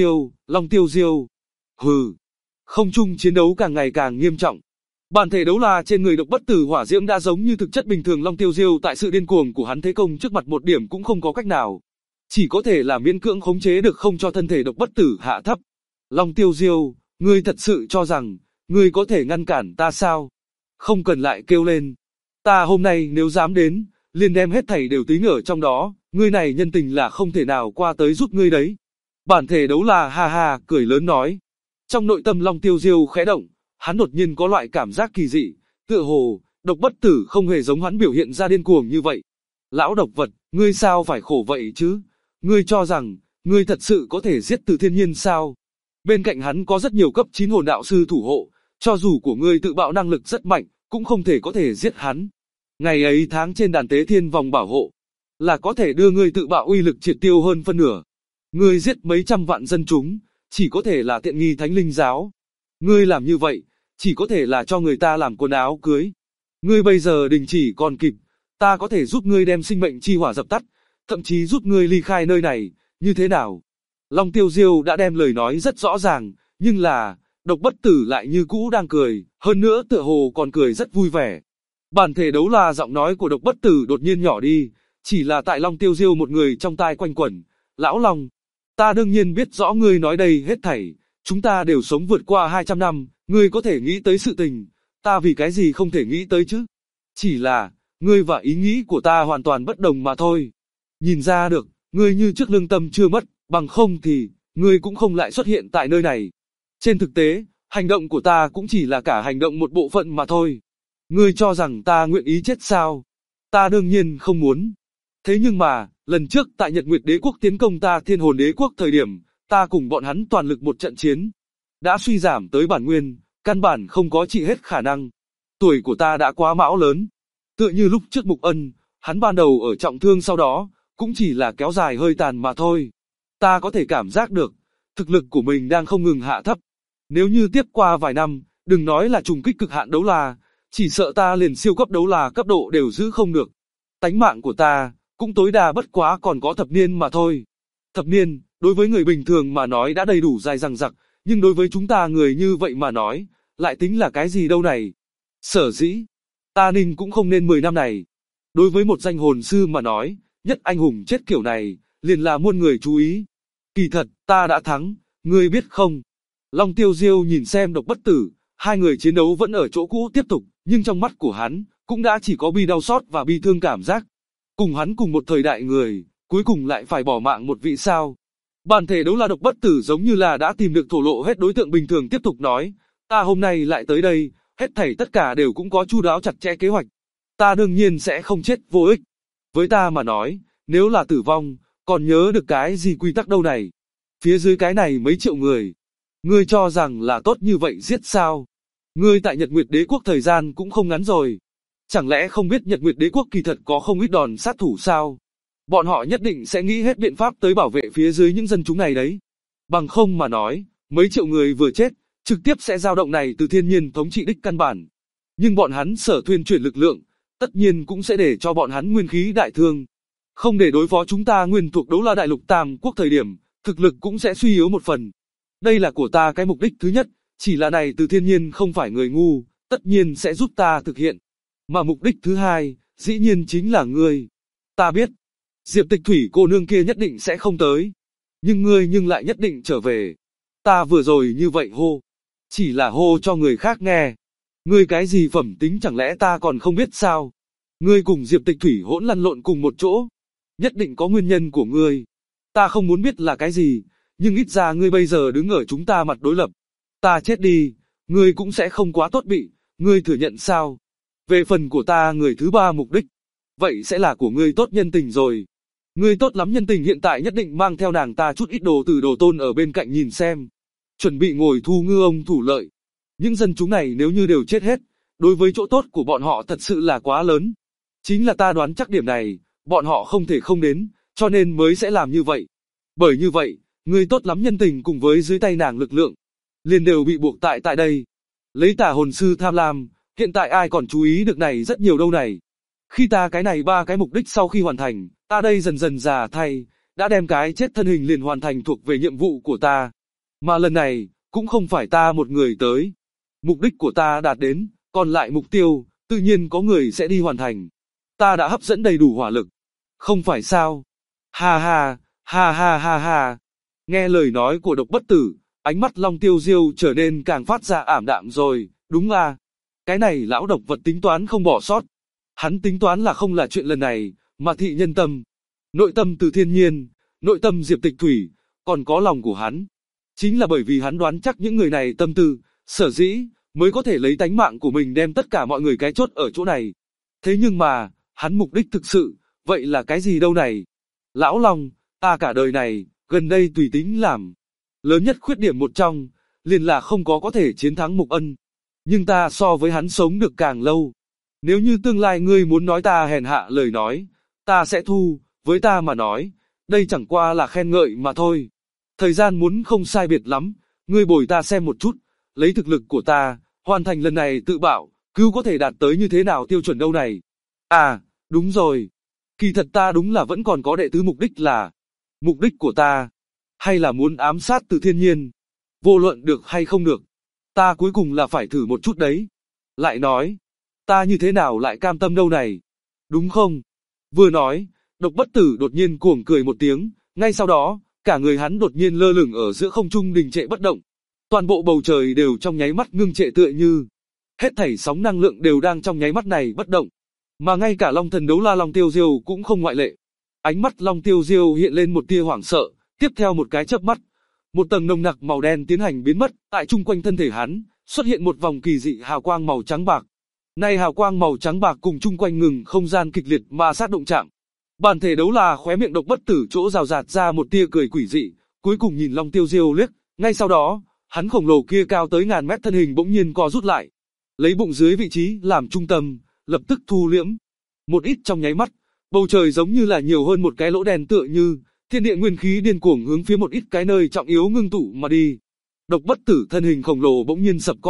Diêu, hừ. Không trung chiến đấu càng ngày càng nghiêm trọng. Bản thể đấu la trên người Độc Bất Tử hỏa diễm đã giống như thực chất bình thường. Long Tiêu Diêu tại sự điên cuồng của hắn thế công trước mặt một điểm cũng không có cách nào. Chỉ có thể là miễn cưỡng khống chế được không cho thân thể Độc Bất Tử hạ thấp. Long Tiêu Diêu, ngươi thật sự cho rằng, ngươi có thể ngăn cản ta sao? Không cần lại kêu lên. Ta hôm nay nếu dám đến, liền đem hết thảy đều tính ở trong đó, ngươi này nhân tình là không thể nào qua tới giúp ngươi đấy. Bản thể đấu la ha ha cười lớn nói. Trong nội tâm Long Tiêu Diêu khẽ động, hắn đột nhiên có loại cảm giác kỳ dị, tựa hồ, Độc Bất Tử không hề giống hắn biểu hiện ra điên cuồng như vậy. Lão độc vật, ngươi sao phải khổ vậy chứ? Ngươi cho rằng, ngươi thật sự có thể giết Từ Thiên Nhiên sao? Bên cạnh hắn có rất nhiều cấp 9 hồn đạo sư thủ hộ, cho dù của ngươi tự bạo năng lực rất mạnh, cũng không thể có thể giết hắn. Ngày ấy tháng trên đàn tế thiên vòng bảo hộ, là có thể đưa ngươi tự bạo uy lực triệt tiêu hơn phân nửa. Ngươi giết mấy trăm vạn dân chúng, chỉ có thể là tiện nghi Thánh Linh giáo. Ngươi làm như vậy, chỉ có thể là cho người ta làm quần áo cưới. Ngươi bây giờ đình chỉ còn kịp, ta có thể giúp ngươi đem sinh mệnh chi hỏa dập tắt, thậm chí giúp ngươi ly khai nơi này, như thế nào? Long Tiêu Diêu đã đem lời nói rất rõ ràng, nhưng là, Độc Bất Tử lại như cũ đang cười, hơn nữa tựa hồ còn cười rất vui vẻ. Bản thể đấu la giọng nói của Độc Bất Tử đột nhiên nhỏ đi, chỉ là tại Long Tiêu Diêu một người trong tai quanh quẩn. Lão Long, ta đương nhiên biết rõ ngươi nói đây hết thảy, chúng ta đều sống vượt qua 200 năm, ngươi có thể nghĩ tới sự tình, ta vì cái gì không thể nghĩ tới chứ? Chỉ là, ngươi và ý nghĩ của ta hoàn toàn bất đồng mà thôi. Nhìn ra được, ngươi như trước lương tâm chưa mất, bằng không thì, ngươi cũng không lại xuất hiện tại nơi này. Trên thực tế, hành động của ta cũng chỉ là cả hành động một bộ phận mà thôi. Ngươi cho rằng ta nguyện ý chết sao? Ta đương nhiên không muốn. Thế nhưng mà, lần trước tại Nhật Nguyệt Đế Quốc tiến công ta Thiên Hồn Đế Quốc thời điểm, ta cùng bọn hắn toàn lực một trận chiến. Đã suy giảm tới bản nguyên, căn bản không có trị hết khả năng. Tuổi của ta đã quá mão lớn. Tựa như lúc trước Mục Ân, hắn ban đầu ở trọng thương sau đó, cũng chỉ là kéo dài hơi tàn mà thôi. Ta có thể cảm giác được, thực lực của mình đang không ngừng hạ thấp. Nếu như tiếp qua vài năm, đừng nói là trùng kích cực hạn đấu la, chỉ sợ ta liền siêu cấp đấu la cấp độ đều giữ không được. Tánh mạng của ta, cũng tối đa bất quá còn có thập niên mà thôi. Thập niên, đối với người bình thường mà nói đã đầy đủ dài dằng dặc, nhưng đối với chúng ta người như vậy mà nói, lại tính là cái gì đâu này. Sở dĩ, ta ninh cũng không nên 10 năm này. Đối với một danh hồn sư mà nói, nhất anh hùng chết kiểu này, liền là muôn người chú ý. Kỳ thật, ta đã thắng, ngươi biết không? Long Tiêu Diêu nhìn xem Độc Bất Tử, hai người chiến đấu vẫn ở chỗ cũ tiếp tục, nhưng trong mắt của hắn, cũng đã chỉ có bi đau xót và bi thương cảm giác. Cùng hắn cùng một thời đại người, cuối cùng lại phải bỏ mạng một vị sao. Bản thể đấu la Độc Bất Tử giống như là đã tìm được thổ lộ hết đối tượng bình thường tiếp tục nói, ta hôm nay lại tới đây, hết thảy tất cả đều cũng có chu đáo chặt chẽ kế hoạch. Ta đương nhiên sẽ không chết vô ích. Với ta mà nói, nếu là tử vong, còn nhớ được cái gì quy tắc đâu này. Phía dưới cái này mấy triệu người. Ngươi cho rằng là tốt như vậy giết sao? Ngươi tại Nhật Nguyệt Đế Quốc thời gian cũng không ngắn rồi. Chẳng lẽ không biết Nhật Nguyệt Đế Quốc kỳ thật có không ít đòn sát thủ sao? Bọn họ nhất định sẽ nghĩ hết biện pháp tới bảo vệ phía dưới những dân chúng này đấy. Bằng không mà nói, mấy triệu người vừa chết, trực tiếp sẽ dao động này từ thiên nhiên thống trị đích căn bản. Nhưng bọn hắn sở thuyên chuyển lực lượng, tất nhiên cũng sẽ để cho bọn hắn nguyên khí đại thương. Không để đối phó chúng ta nguyên thuộc Đấu La Đại Lục Tam Quốc thời điểm, thực lực cũng sẽ suy yếu một phần. Đây là của ta cái mục đích thứ nhất, chỉ là này từ thiên nhiên không phải người ngu, tất nhiên sẽ giúp ta thực hiện. Mà mục đích thứ hai, dĩ nhiên chính là ngươi. Ta biết, Diệp Tịch Thủy cô nương kia nhất định sẽ không tới. Nhưng ngươi lại nhất định trở về. Ta vừa rồi như vậy hô, chỉ là hô cho người khác nghe. Ngươi cái gì phẩm tính chẳng lẽ ta còn không biết sao? Ngươi cùng Diệp Tịch Thủy hỗn lăn lộn cùng một chỗ, nhất định có nguyên nhân của ngươi. Ta không muốn biết là cái gì, nhưng ít ra ngươi bây giờ đứng ở chúng ta mặt đối lập. Ta chết đi, ngươi cũng sẽ không quá tốt bị, ngươi thừa nhận sao? Về phần của ta người thứ ba mục đích, vậy sẽ là của ngươi tốt nhân tình rồi. Ngươi tốt lắm nhân tình hiện tại nhất định mang theo nàng ta chút ít đồ từ đồ tôn ở bên cạnh nhìn xem. Chuẩn bị ngồi thu ngư ông thủ lợi. Những dân chúng này nếu như đều chết hết, đối với chỗ tốt của bọn họ thật sự là quá lớn. Chính là ta đoán chắc điểm này, bọn họ không thể không đến, cho nên mới sẽ làm như vậy. Bởi như vậy, ngươi tốt lắm nhân tình cùng với dưới tay nàng lực lượng, liền đều bị buộc tại đây. Lấy Tả hồn sư tham lam, hiện tại ai còn chú ý được này rất nhiều đâu này. Khi ta cái này ba cái mục đích sau khi hoàn thành, ta đây dần dần già thay, đã đem cái chết thân hình liền hoàn thành thuộc về nhiệm vụ của ta. Mà lần này, cũng không phải ta một người tới. Mục đích của ta đạt đến, còn lại mục tiêu, tự nhiên có người sẽ đi hoàn thành. Ta đã hấp dẫn đầy đủ hỏa lực. Không phải sao? Ha ha, ha ha ha ha. Nghe lời nói của Độc Bất Tử, ánh mắt Long Tiêu Diêu trở nên càng phát ra ảm đạm rồi, đúng à? Cái này lão độc vật tính toán không bỏ sót. Hắn tính toán là không là chuyện lần này, mà thị nhân tâm. Nội tâm từ thiên nhiên, nội tâm Diệp Tịch Thủy, còn có lòng của hắn. Chính là bởi vì hắn đoán chắc những người này tâm tư, sở dĩ, mới có thể lấy tánh mạng của mình đem tất cả mọi người cái chốt ở chỗ này. Thế nhưng mà, hắn mục đích thực sự, vậy là cái gì đâu này? Lão Long, ta cả đời này, gần đây tùy tính làm. Lớn nhất khuyết điểm một trong, liền là không có thể chiến thắng Mục Ân. Nhưng ta so với hắn sống được càng lâu. Nếu như tương lai ngươi muốn nói ta hèn hạ lời nói, ta sẽ thu, với ta mà nói, đây chẳng qua là khen ngợi mà thôi. Thời gian muốn không sai biệt lắm, ngươi bồi ta xem một chút, lấy thực lực của ta, hoàn thành lần này tự bảo, cứu có thể đạt tới như thế nào tiêu chuẩn đâu này. À, đúng rồi. Kỳ thật ta đúng là vẫn còn có đệ tứ mục đích là, mục đích của ta, hay là muốn ám sát từ thiên nhiên. Vô luận được hay không được, ta cuối cùng là phải thử một chút đấy. Lại nói, ta như thế nào lại cam tâm đâu này, đúng không? Vừa nói, Độc Bất Tử đột nhiên cuồng cười một tiếng, ngay sau đó, cả người hắn đột nhiên lơ lửng ở giữa không trung đình trệ bất động. Toàn bộ bầu trời đều trong nháy mắt ngưng trệ tựa như, hết thảy sóng năng lượng đều đang trong nháy mắt này bất động. Mà ngay cả Long Thần Đấu La Long Tiêu Diêu cũng không ngoại lệ. Ánh mắt Long Tiêu Diêu hiện lên một tia hoảng sợ, tiếp theo một cái chớp mắt, một tầng nồng nặc màu đen tiến hành biến mất, tại chung quanh thân thể hắn, xuất hiện một vòng kỳ dị hào quang màu trắng bạc. Này hào quang màu trắng bạc cùng chung quanh ngừng không gian kịch liệt ma sát động chạm. Bản thể Đấu La khóe miệng Độc Bất Tử chỗ rào rạt ra một tia cười quỷ dị, cuối cùng nhìn Long Tiêu Diêu liếc, ngay sau đó, hắn khổng lồ kia cao tới ngàn mét thân hình bỗng nhiên co rút lại, lấy bụng dưới vị trí làm trung tâm, lập tức thu liễm. Một ít trong nháy mắt, bầu trời giống như là nhiều hơn một cái lỗ đen tựa như, thiên địa nguyên khí điên cuồng hướng phía một ít cái nơi trọng yếu ngưng tụ mà đi. Độc Bất Tử thân hình khổng lồ bỗng nhiên sập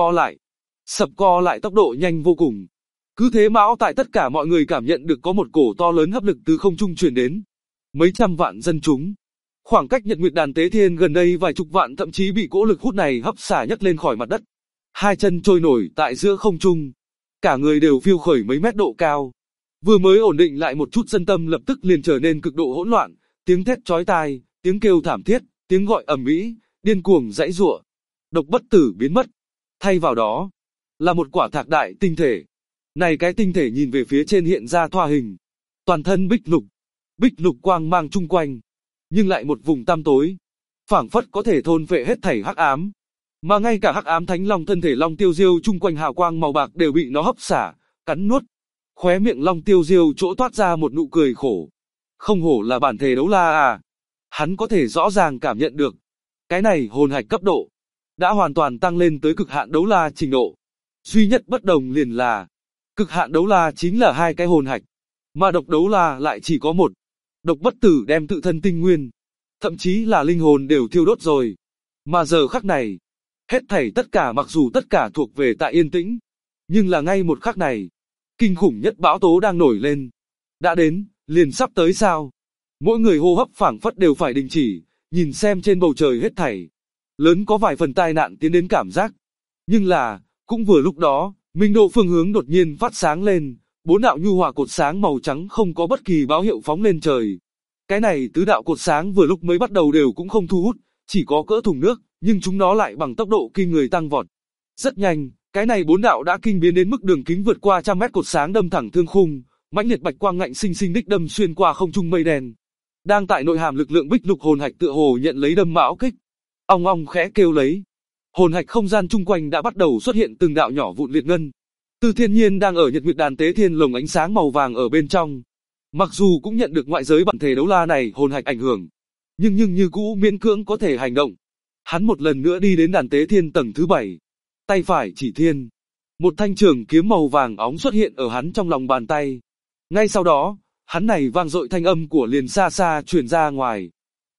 co lại tốc độ nhanh vô cùng. Cứ thế mão tại tất cả mọi người cảm nhận được có một cổ to lớn hấp lực từ không trung truyền đến. Mấy trăm vạn dân chúng. Khoảng cách Nhật Nguyệt Đàn Tế Thiên gần đây vài chục vạn thậm chí bị cỗ lực hút này hấp xả nhấc lên khỏi mặt đất. Hai chân trôi nổi tại giữa không trung. Cả người đều phiêu khởi mấy mét độ cao. Vừa mới ổn định lại một chút dân tâm lập tức liền trở nên cực độ hỗn loạn, tiếng thét chói tai, tiếng kêu thảm thiết, tiếng gọi ầm ĩ, điên cuồng giãy giụa. Độc Bất Tử biến mất. Thay vào đó, là một quả thạc đại tinh thể. Này cái tinh thể nhìn về phía trên hiện ra thoa hình. Toàn thân bích lục quang mang chung quanh. Nhưng lại một vùng tăm tối. Phảng phất có thể thôn phệ hết thảy hắc ám. Mà ngay cả hắc ám thánh long thân thể Long Tiêu Diêu chung quanh hào quang màu bạc đều bị nó hấp xả, cắn nuốt. Khóe miệng Long Tiêu Diêu chỗ toát ra một nụ cười khổ. Không hổ là bản thể Đấu La à. Hắn có thể rõ ràng cảm nhận được. Cái này hồn hạch cấp độ. Đã hoàn toàn tăng lên tới cực hạn Đấu La trình độ. Duy nhất bất đồng liền là, cực hạn Đấu La chính là hai cái hồn hạch. Mà độc Đấu La lại chỉ có một. Độc bất tử đem tự thân tinh nguyên, thậm chí là linh hồn đều thiêu đốt rồi. Mà giờ khắc này, hết thảy tất cả mặc dù tất cả thuộc về Tạ Yên Tĩnh, nhưng là ngay một khắc này, kinh khủng nhất bão tố đang nổi lên. Đã đến, liền sắp tới sao? Mỗi người hô hấp phảng phất đều phải đình chỉ, nhìn xem trên bầu trời hết thảy. Lớn có vài phần tai nạn tiến đến cảm giác. Nhưng là, cũng vừa lúc đó, Minh Đô phương hướng đột nhiên phát sáng lên, 4 đạo nhu hòa cột sáng màu trắng không có bất kỳ báo hiệu phóng lên trời. Cái này tứ đạo cột sáng vừa lúc mới bắt đầu đều cũng không thu hút, chỉ có cỡ thùng nước, nhưng chúng nó lại bằng tốc độ kinh người tăng vọt. Rất nhanh, cái này 4 đạo đã kinh biến đến mức đường kính vượt qua trăm mét cột sáng đâm thẳng thương khung, mãnh liệt bạch quang ngạnh sinh sinh đích đâm xuyên qua không trung mây đen. Đang tại nội hàm lực lượng bích lục hồn hạch tựa hồ nhận lấy đâm mão kích. Ong ong khẽ kêu lấy. Hồn hạch không gian chung quanh đã bắt đầu xuất hiện từng đạo nhỏ vụn liệt ngân. Từ Thiên Nhiên đang ở Nhật Nguyệt Đàn Tế Thiên lồng ánh sáng màu vàng ở bên trong. Mặc dù cũng nhận được ngoại giới bản thể đấu la này hồn hạch ảnh hưởng, nhưng như cũ miễn cưỡng có thể hành động. Hắn một lần nữa đi đến Đàn Tế Thiên tầng thứ 7. Tay phải chỉ thiên. Một thanh trường kiếm màu vàng óng xuất hiện ở hắn trong lòng bàn tay. Ngay sau đó, hắn này vang dội thanh âm của liền xa xa truyền ra ngoài.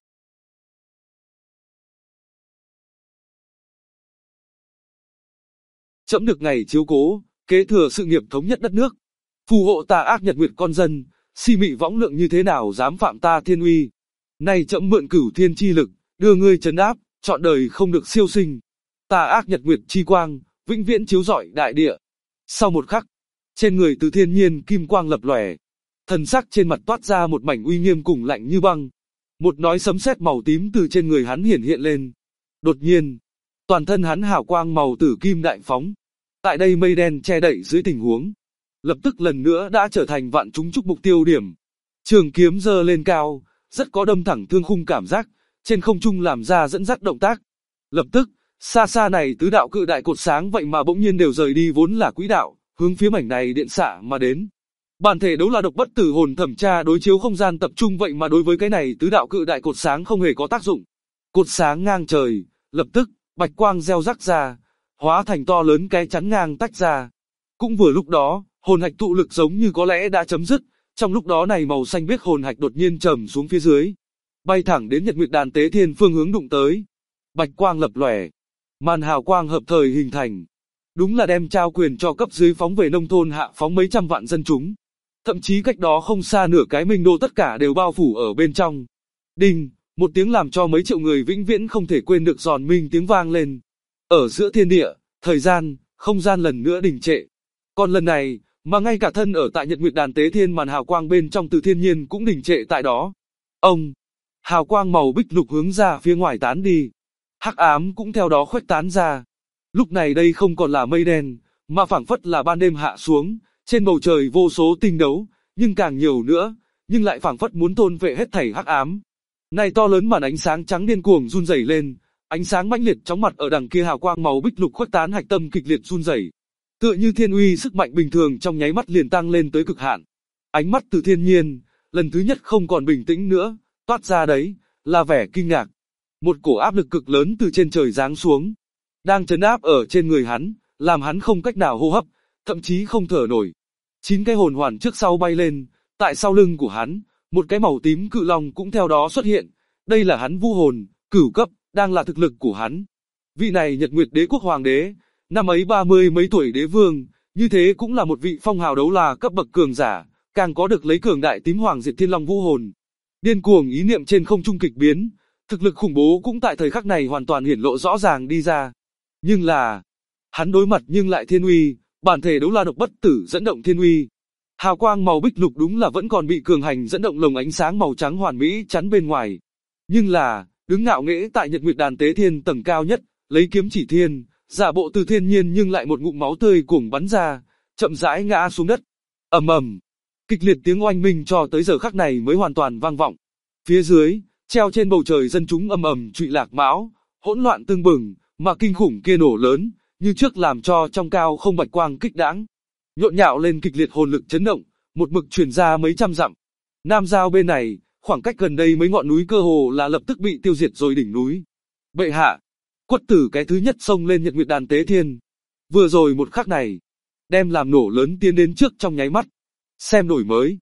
Trẫm được ngày chiếu cố, kế thừa sự nghiệp thống nhất đất nước. Phù hộ tà ác Nhật Nguyệt con dân, si mị võng lượng như thế nào dám phạm ta thiên uy. Nay trẫm mượn cửu thiên chi lực, đưa ngươi trấn áp, trọn đời không được siêu sinh. Tà ác Nhật Nguyệt chi quang, vĩnh viễn chiếu rọi đại địa. Sau một khắc, trên người Từ Thiên Nhiên kim quang lập lòe, thần sắc trên mặt toát ra một mảnh uy nghiêm cùng lạnh như băng. Một nói sấm sét màu tím từ trên người hắn hiển hiện lên. Đột nhiên, toàn thân hắn hào quang màu tử kim đại phóng. Tại đây mây đen che đậy dưới tình huống, lập tức lần nữa đã trở thành vạn chúng trúc mục tiêu điểm. Trường kiếm giơ lên cao, rất có đâm thẳng thương khung cảm giác, trên không trung làm ra dẫn dắt động tác. Lập tức, xa xa này tứ đạo cự đại cột sáng vậy mà bỗng nhiên đều rời đi vốn là quỹ đạo, hướng phía mảnh này điện xạ mà đến. Bản thể đấu là độc bất tử hồn thẩm tra đối chiếu không gian tập trung vậy mà đối với cái này tứ đạo cự đại cột sáng không hề có tác dụng. Cột sáng ngang trời, lập tức, bạch quang gieo rắc ra, hóa thành to lớn cái chắn ngang tách ra. Cũng vừa lúc đó, hồn hạch tụ lực giống như có lẽ đã chấm dứt, trong lúc đó này màu xanh biếc hồn hạch đột nhiên trầm xuống phía dưới, bay thẳng đến Nhật Nguyệt Đàn Tế Thiên phương hướng đụng tới. Bạch quang lập lòe, màn hào quang hợp thời hình thành. Đúng là đem trao quyền cho cấp dưới phóng về nông thôn hạ phóng mấy trăm vạn dân chúng. Thậm chí cách đó không xa nửa cái Minh Đô tất cả đều bao phủ ở bên trong. Đinh, một tiếng làm cho mấy triệu người vĩnh viễn không thể quên được giòn minh tiếng vang lên. Ở giữa thiên địa, thời gian, không gian lần nữa đình trệ. Còn lần này, mà ngay cả thân ở tại Nhật Nguyệt Đàn Tế Thiên màn hào quang bên trong Từ Thiên Nhiên cũng đình trệ tại đó. Ông, hào quang màu bích lục hướng ra phía ngoài tán đi. Hắc ám cũng theo đó khuếch tán ra. Lúc này đây không còn là mây đen, mà phảng phất là ban đêm hạ xuống, trên bầu trời vô số tinh đấu, nhưng càng nhiều nữa, nhưng lại phảng phất muốn thôn vệ hết thảy hắc ám. Này to lớn màn ánh sáng trắng điên cuồng run rẩy lên, ánh sáng mãnh liệt chóng mặt ở đằng kia hào quang màu bích lục khuếch tán hạch tâm kịch liệt run rẩy, tựa như thiên uy sức mạnh bình thường trong nháy mắt liền tăng lên tới cực hạn. Ánh mắt Từ Thiên Nhiên, lần thứ nhất không còn bình tĩnh nữa, toát ra đấy là vẻ kinh ngạc. Một cổ áp lực cực lớn từ trên trời giáng xuống, đang trấn áp ở trên người hắn, làm hắn không cách nào hô hấp, thậm chí không thở nổi. 9 cái hồn hoàn trước sau bay lên, tại sau lưng của hắn, một cái màu tím cự long cũng theo đó xuất hiện. Đây là hắn vũ hồn, cửu cấp, đang là thực lực của hắn. Vị này Nhật Nguyệt Đế quốc hoàng đế, năm ấy 30 mấy tuổi đế vương, như thế cũng là một vị phong hào đấu la cấp bậc cường giả, càng có được lấy cường đại tím hoàng diệt thiên long vũ hồn. Điên cuồng ý niệm trên không trung kịch biến, thực lực khủng bố cũng tại thời khắc này hoàn toàn hiển lộ rõ ràng đi ra. Nhưng là, hắn đối mặt nhưng lại thiên uy, bản thể đấu la độc bất tử dẫn động thiên uy. Hào quang màu bích lục đúng là vẫn còn bị cường hành dẫn động lồng ánh sáng màu trắng hoàn mỹ chắn bên ngoài. Nhưng là, đứng ngạo nghễ tại Nhật Nguyệt Đàn Tế Thiên tầng cao nhất, lấy kiếm chỉ thiên, giả bộ Từ Thiên Nhiên nhưng lại một ngụm máu tươi cuồng bắn ra, chậm rãi ngã xuống đất. Ầm ầm, kịch liệt tiếng oanh minh cho tới giờ khắc này mới hoàn toàn vang vọng. Phía dưới, treo trên bầu trời dân chúng ầm ầm trụy lạc mão, hỗn loạn tương bừng, mà kinh khủng kia nổ lớn, như trước làm cho trong cao không bạch quang kích đãng, nhộn nhạo lên kịch liệt hồn lực chấn động, một mực truyền ra mấy trăm dặm. Nam Giao bên này, khoảng cách gần đây mấy ngọn núi cơ hồ là lập tức bị tiêu diệt rồi đỉnh núi. Bệ hạ, Quất Tử cái thứ nhất xông lên Nhật Nguyệt Đàn Tế Thiên. Vừa rồi một khắc này, đem làm nổ lớn tiến đến trước trong nháy mắt. Xem đổi mới.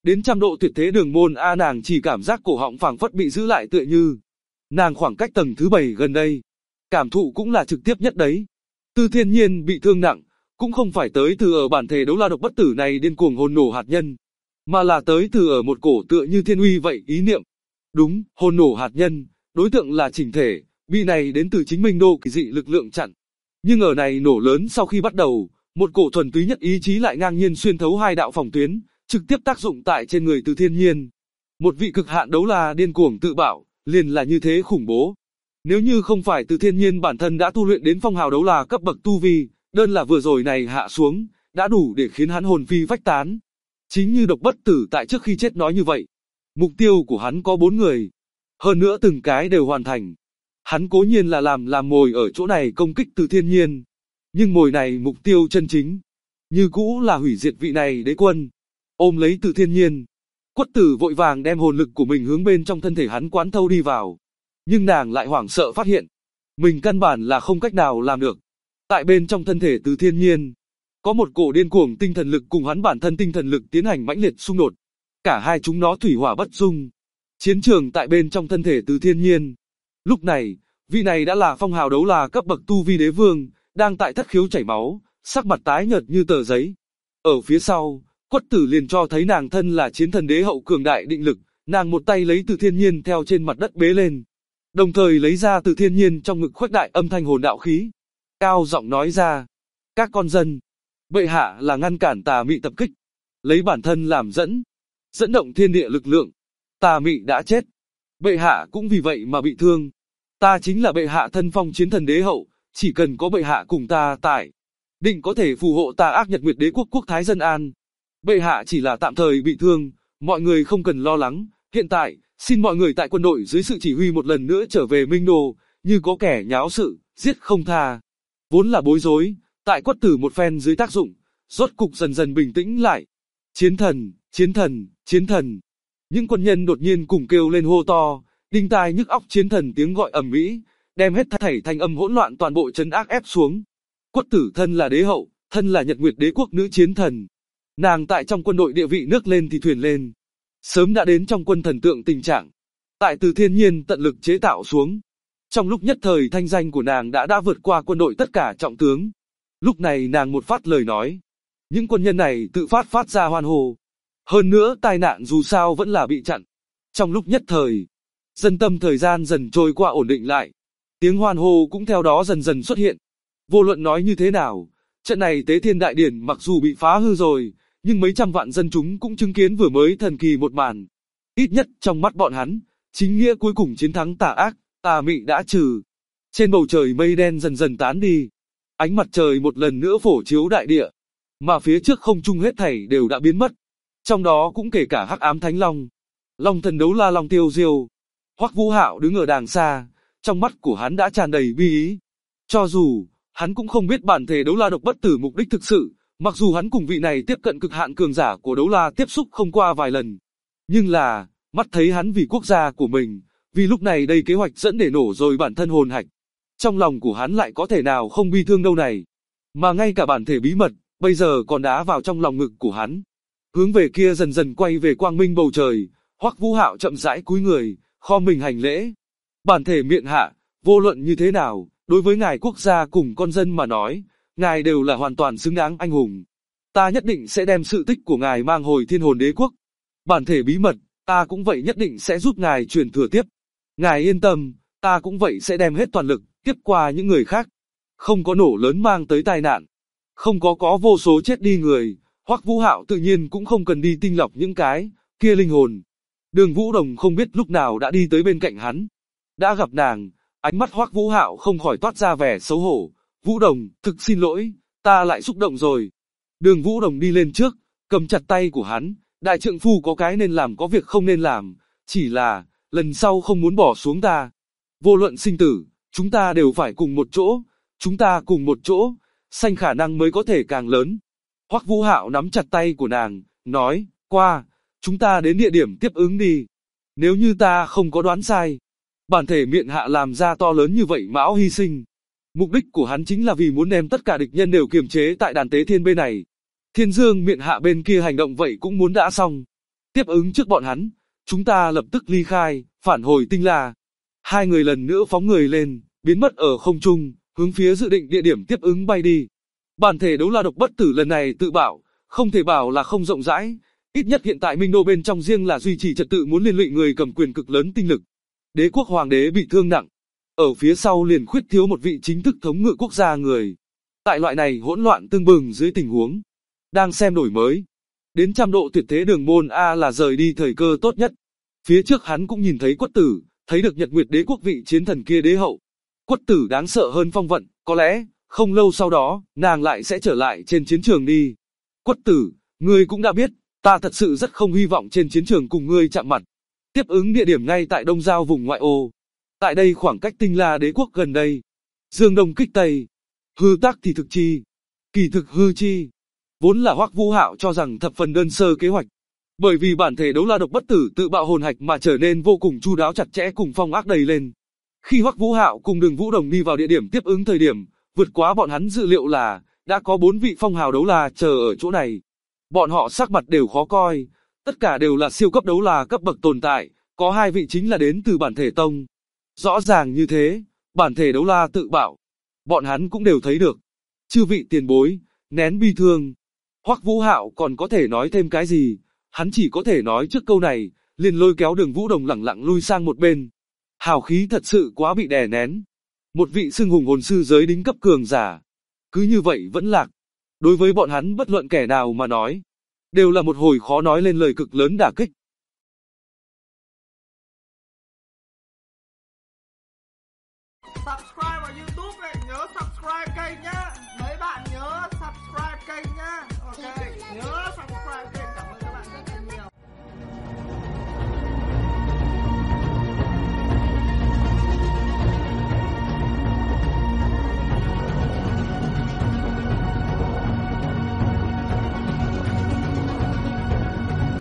Đến 100 độ tuyệt thế đường môn A, nàng chỉ cảm giác cổ họng phảng phất bị giữ lại, tựa như nàng khoảng cách tầng thứ 7 gần đây. Cảm thụ cũng là trực tiếp nhất đấy. Từ Thiên Nhiên bị thương nặng, cũng không phải tới từ ở bản thể đấu la độc bất tử này điên cuồng hồn nổ hạt nhân, mà là tới từ ở một cổ tựa như thiên uy vậy ý niệm. Đúng, hồn nổ hạt nhân, đối tượng là chỉnh thể, bị này đến từ chính Minh Đô kỳ dị lực lượng chặn. Nhưng ở này nổ lớn sau khi bắt đầu, một cổ thuần túy nhất ý chí lại ngang nhiên xuyên thấu hai đạo phòng tuyến, trực tiếp tác dụng tại trên người Từ Thiên Nhiên. Một vị cực hạn đấu la điên cuồng tự bạo, liền là như thế khủng bố. Nếu như không phải Từ Thiên Nhiên bản thân đã tu luyện đến phong hào đấu la cấp bậc tu vi, đơn là vừa rồi này hạ xuống, đã đủ để khiến hắn hồn phi phách tán. Chính như độc bất tử tại trước khi chết nói như vậy. Mục tiêu của hắn có 4 người. Hơn nữa từng cái đều hoàn thành. Hắn cố nhiên là làm mồi ở chỗ này công kích Từ Thiên Nhiên. Nhưng mồi này mục tiêu chân chính, như cũ là hủy diệt vị này đế quân. Ôm lấy Từ Thiên Nhiên, Quất Tử vội vàng đem hồn lực của mình hướng bên trong thân thể hắn quán thâu đi vào. Nhưng nàng lại hoảng sợ phát hiện, mình căn bản là không cách nào làm được. Tại bên trong thân thể Từ Thiên Nhiên, có một cổ điên cuồng tinh thần lực cùng hắn bản thân tinh thần lực tiến hành mãnh liệt xung đột. Cả hai chúng nó thủy hỏa bất dung. Chiến trường tại bên trong thân thể Từ Thiên Nhiên. Lúc này, vị này đã là phong hào đấu la cấp bậc tu vi đế vương, đang tại thất khiếu chảy máu, sắc mặt tái nhợt như tờ giấy. Ở phía sau, Quất Tử liền cho thấy nàng thân là chiến thần đế hậu cường đại định lực, nàng một tay lấy Từ Thiên Nhiên theo trên mặt đất bế lên, đồng thời lấy ra Từ Thiên Nhiên trong ngực khuếch đại âm thanh hồn đạo khí, cao giọng nói ra: "Các con dân, bệ hạ là ngăn cản tà mị tập kích, lấy bản thân làm dẫn động thiên địa lực lượng. Tà mị đã chết, bệ hạ cũng vì vậy mà bị thương. Ta chính là bệ hạ thân phong chiến thần đế hậu, chỉ cần có bệ hạ cùng ta tại, định có thể phù hộ ta ác Nhật Nguyệt Đế quốc quốc thái dân an. Bệ hạ chỉ là tạm thời bị thương, mọi người không cần lo lắng. Hiện tại, xin mọi người tại quân đội dưới sự chỉ huy một lần nữa trở về Minh Đô, như có kẻ nháo sự, giết không tha." Vốn là bối rối, tại Quất Tử một phen dưới tác dụng, rốt cục dần dần bình tĩnh lại. "Chiến thần, chiến thần, chiến thần." Những quân nhân đột nhiên cùng kêu lên hô to, đinh tai nhức óc chiến thần tiếng gọi ầm ĩ, đem hết thảy thanh âm hỗn loạn toàn bộ trấn áp ép xuống. Quất Tử thân là đế hậu, thân là Nhật Nguyệt Đế quốc nữ chiến thần. Nàng tại trong quân đội địa vị nước lên thì thuyền lên, sớm đã đến trong quân thần tượng tình trạng. Tại Từ Thiên Nhiên tận lực chế tạo xuống, trong lúc nhất thời thanh danh của nàng đã vượt qua quân đội tất cả trọng tướng. Lúc này nàng một phát lời nói, những quân nhân này tự phát ra hoan hô. Hơn nữa tai nạn dù sao vẫn là bị chặn. Trong lúc nhất thời, dân tâm thời gian dần trôi qua ổn định lại, tiếng hoan hô cũng theo đó dần dần xuất hiện. Vô luận nói như thế nào, trận này Tế Thiên Đại Điển mặc dù bị phá hư rồi, nhưng mấy trăm vạn dân chúng cũng chứng kiến vừa mới thần kỳ một màn. Ít nhất trong mắt bọn hắn, chính nghĩa cuối cùng chiến thắng tà ác, tà mị đã trừ. Trên bầu trời mây đen dần dần tán đi, ánh mặt trời một lần nữa phổ chiếu đại địa, mà phía trước không trung hết thảy đều đã biến mất. Trong đó cũng kể cả Hắc Ám Thánh Long, Long thần đấu la Long Tiêu Diêu. Hoắc Vũ Hạo đứng ở đàng xa, trong mắt của hắn đã tràn đầy bi ý. Cho dù hắn cũng không biết bản thể đấu la độc bất tử mục đích thực sự, mặc dù hắn cùng vị này tiếp cận cực hạn cường giả của đấu la tiếp xúc không qua vài lần, nhưng là mắt thấy hắn vì quốc gia của mình, vì lúc này đây kế hoạch dẫn để nổ rồi bản thân hồn hạch, trong lòng của hắn lại có thể nào không bi thương đâu này. Mà ngay cả bản thể bí mật bây giờ còn đá vào trong lòng ngực của hắn, hướng về kia dần dần quay về quang minh bầu trời. Hoắc Vũ Hạo chậm rãi cúi người, khom mình hành lễ. "Bản thể miện hạ, vô luận như thế nào, đối với ngài quốc gia cùng con dân mà nói, ngài đều là hoàn toàn xứng đáng anh hùng. Ta nhất định sẽ đem sự tích của ngài mang hồi Thiên Hồn Đế quốc. Bản thể bí mật, ta cũng vậy nhất định sẽ giúp ngài truyền thừa tiếp. Ngài yên tâm, ta cũng vậy sẽ đem hết toàn lực, tiếp qua những người khác. Không có nổ lớn mang tới tai nạn, không có vô số chết đi người, Hoắc Vũ Hạo tự nhiên cũng không cần đi tinh lọc những cái kia linh hồn." Đường Vũ Đồng không biết lúc nào đã đi tới bên cạnh hắn. Đã gặp nàng, ánh mắt Hoắc Vũ Hạo không khỏi toát ra vẻ xấu hổ. "Vũ Đồng, thực xin lỗi, ta lại xúc động rồi." Đường Vũ Đồng đi lên trước, cầm chặt tay của hắn. "Đại trượng phu có cái nên làm có việc không nên làm, chỉ là, lần sau không muốn bỏ xuống ta. Vô luận sinh tử, chúng ta đều phải cùng một chỗ, chúng ta cùng một chỗ, sanh khả năng mới có thể càng lớn." Hoắc Vũ Hạo nắm chặt tay của nàng, nói: "Qua, chúng ta đến địa điểm tiếp ứng đi. Nếu như ta không có đoán sai, bản thể miện hạ làm ra to lớn như vậy mão hy sinh. Mục đích của hắn chính là vì muốn đem tất cả địch nhân đều kiềm chế tại đàn Tế Thiên bên này. Thiên Dương miện hạ bên kia hành động vậy cũng muốn đã xong. Tiếp ứng trước bọn hắn, chúng ta lập tức ly khai, phản hồi Tinh La. Hai người lần nữa phóng người lên, biến mất ở không trung, hướng phía dự định địa điểm tiếp ứng bay đi. Bản thể đấu la độc bất tử lần này tự bảo, không thể bảo là không rộng rãi, ít nhất hiện tại Minh Đô bên trong riêng là duy trì trật tự muốn liên lụy người cầm quyền cực lớn tinh lực. Đế quốc hoàng đế bị thương nặng, ở phía sau liền khuyết thiếu một vị chính thức thống ngự quốc gia người. Tại loại này hỗn loạn tương bừng dưới tình huống, đang xem đổi mới, đến 100 độ tuyệt thế đường môn A là rời đi thời cơ tốt nhất. Phía trước hắn cũng nhìn thấy Quất Tử, thấy được Nhật Nguyệt Đế quốc vị chiến thần kia đế hậu. Quất Tử đáng sợ hơn Phong Vận, có lẽ, không lâu sau đó, nàng lại sẽ trở lại trên chiến trường đi. Quất Tử, ngươi cũng đã biết, ta thật sự rất không hy vọng trên chiến trường cùng ngươi chạm mặt. Tiếp ứng địa điểm ngay tại Đông Giao vùng ngoại ô. Tại đây khoảng cách Tinh La Đế quốc gần đây. Dương Đông kích Tây. Hư tác thì thực chi. Kỳ thực hư chi. Vốn là Hoắc Vũ Hạo cho rằng thập phần đơn sơ kế hoạch. Bởi vì bản thể đấu la độc bất tử tự bạo hồn hạch mà trở nên vô cùng chu đáo chặt chẽ cùng phong ác đầy lên. Khi Hoắc Vũ Hạo cùng Đường Vũ Đồng đi vào địa điểm tiếp ứng thời điểm, vượt quá bọn hắn dự liệu là, đã có 4 vị phong hào đấu la chờ ở chỗ này. Bọn họ sắc mặt đều khó coi, tất cả đều là siêu cấp đấu la cấp bậc tồn tại, có 2 vị chính là đến từ bản thể tông. Rõ ràng như thế, bản thể đấu la tự bạo. Bọn hắn cũng đều thấy được. Chư vị tiền bối, nén bi thương. Hoắc Vũ Hạo còn có thể nói thêm cái gì, hắn chỉ có thể nói trước câu này, liền lôi kéo Đường Vũ Đồng lẳng lặng lui sang một bên. Hào khí thật sự quá bị đè nén. Một vị xưng hùng hồn sư giới đính cấp cường giả, cứ như vậy vẫn lạc. Đối với bọn hắn bất luận kẻ nào mà nói, đều là một hồi khó nói lên lời cực lớn đả kích. Subscribe vào YouTube này, nhớ subscribe kênh nhá. Mấy bạn nhớ subscribe kênh nhá. Ok, nhớ.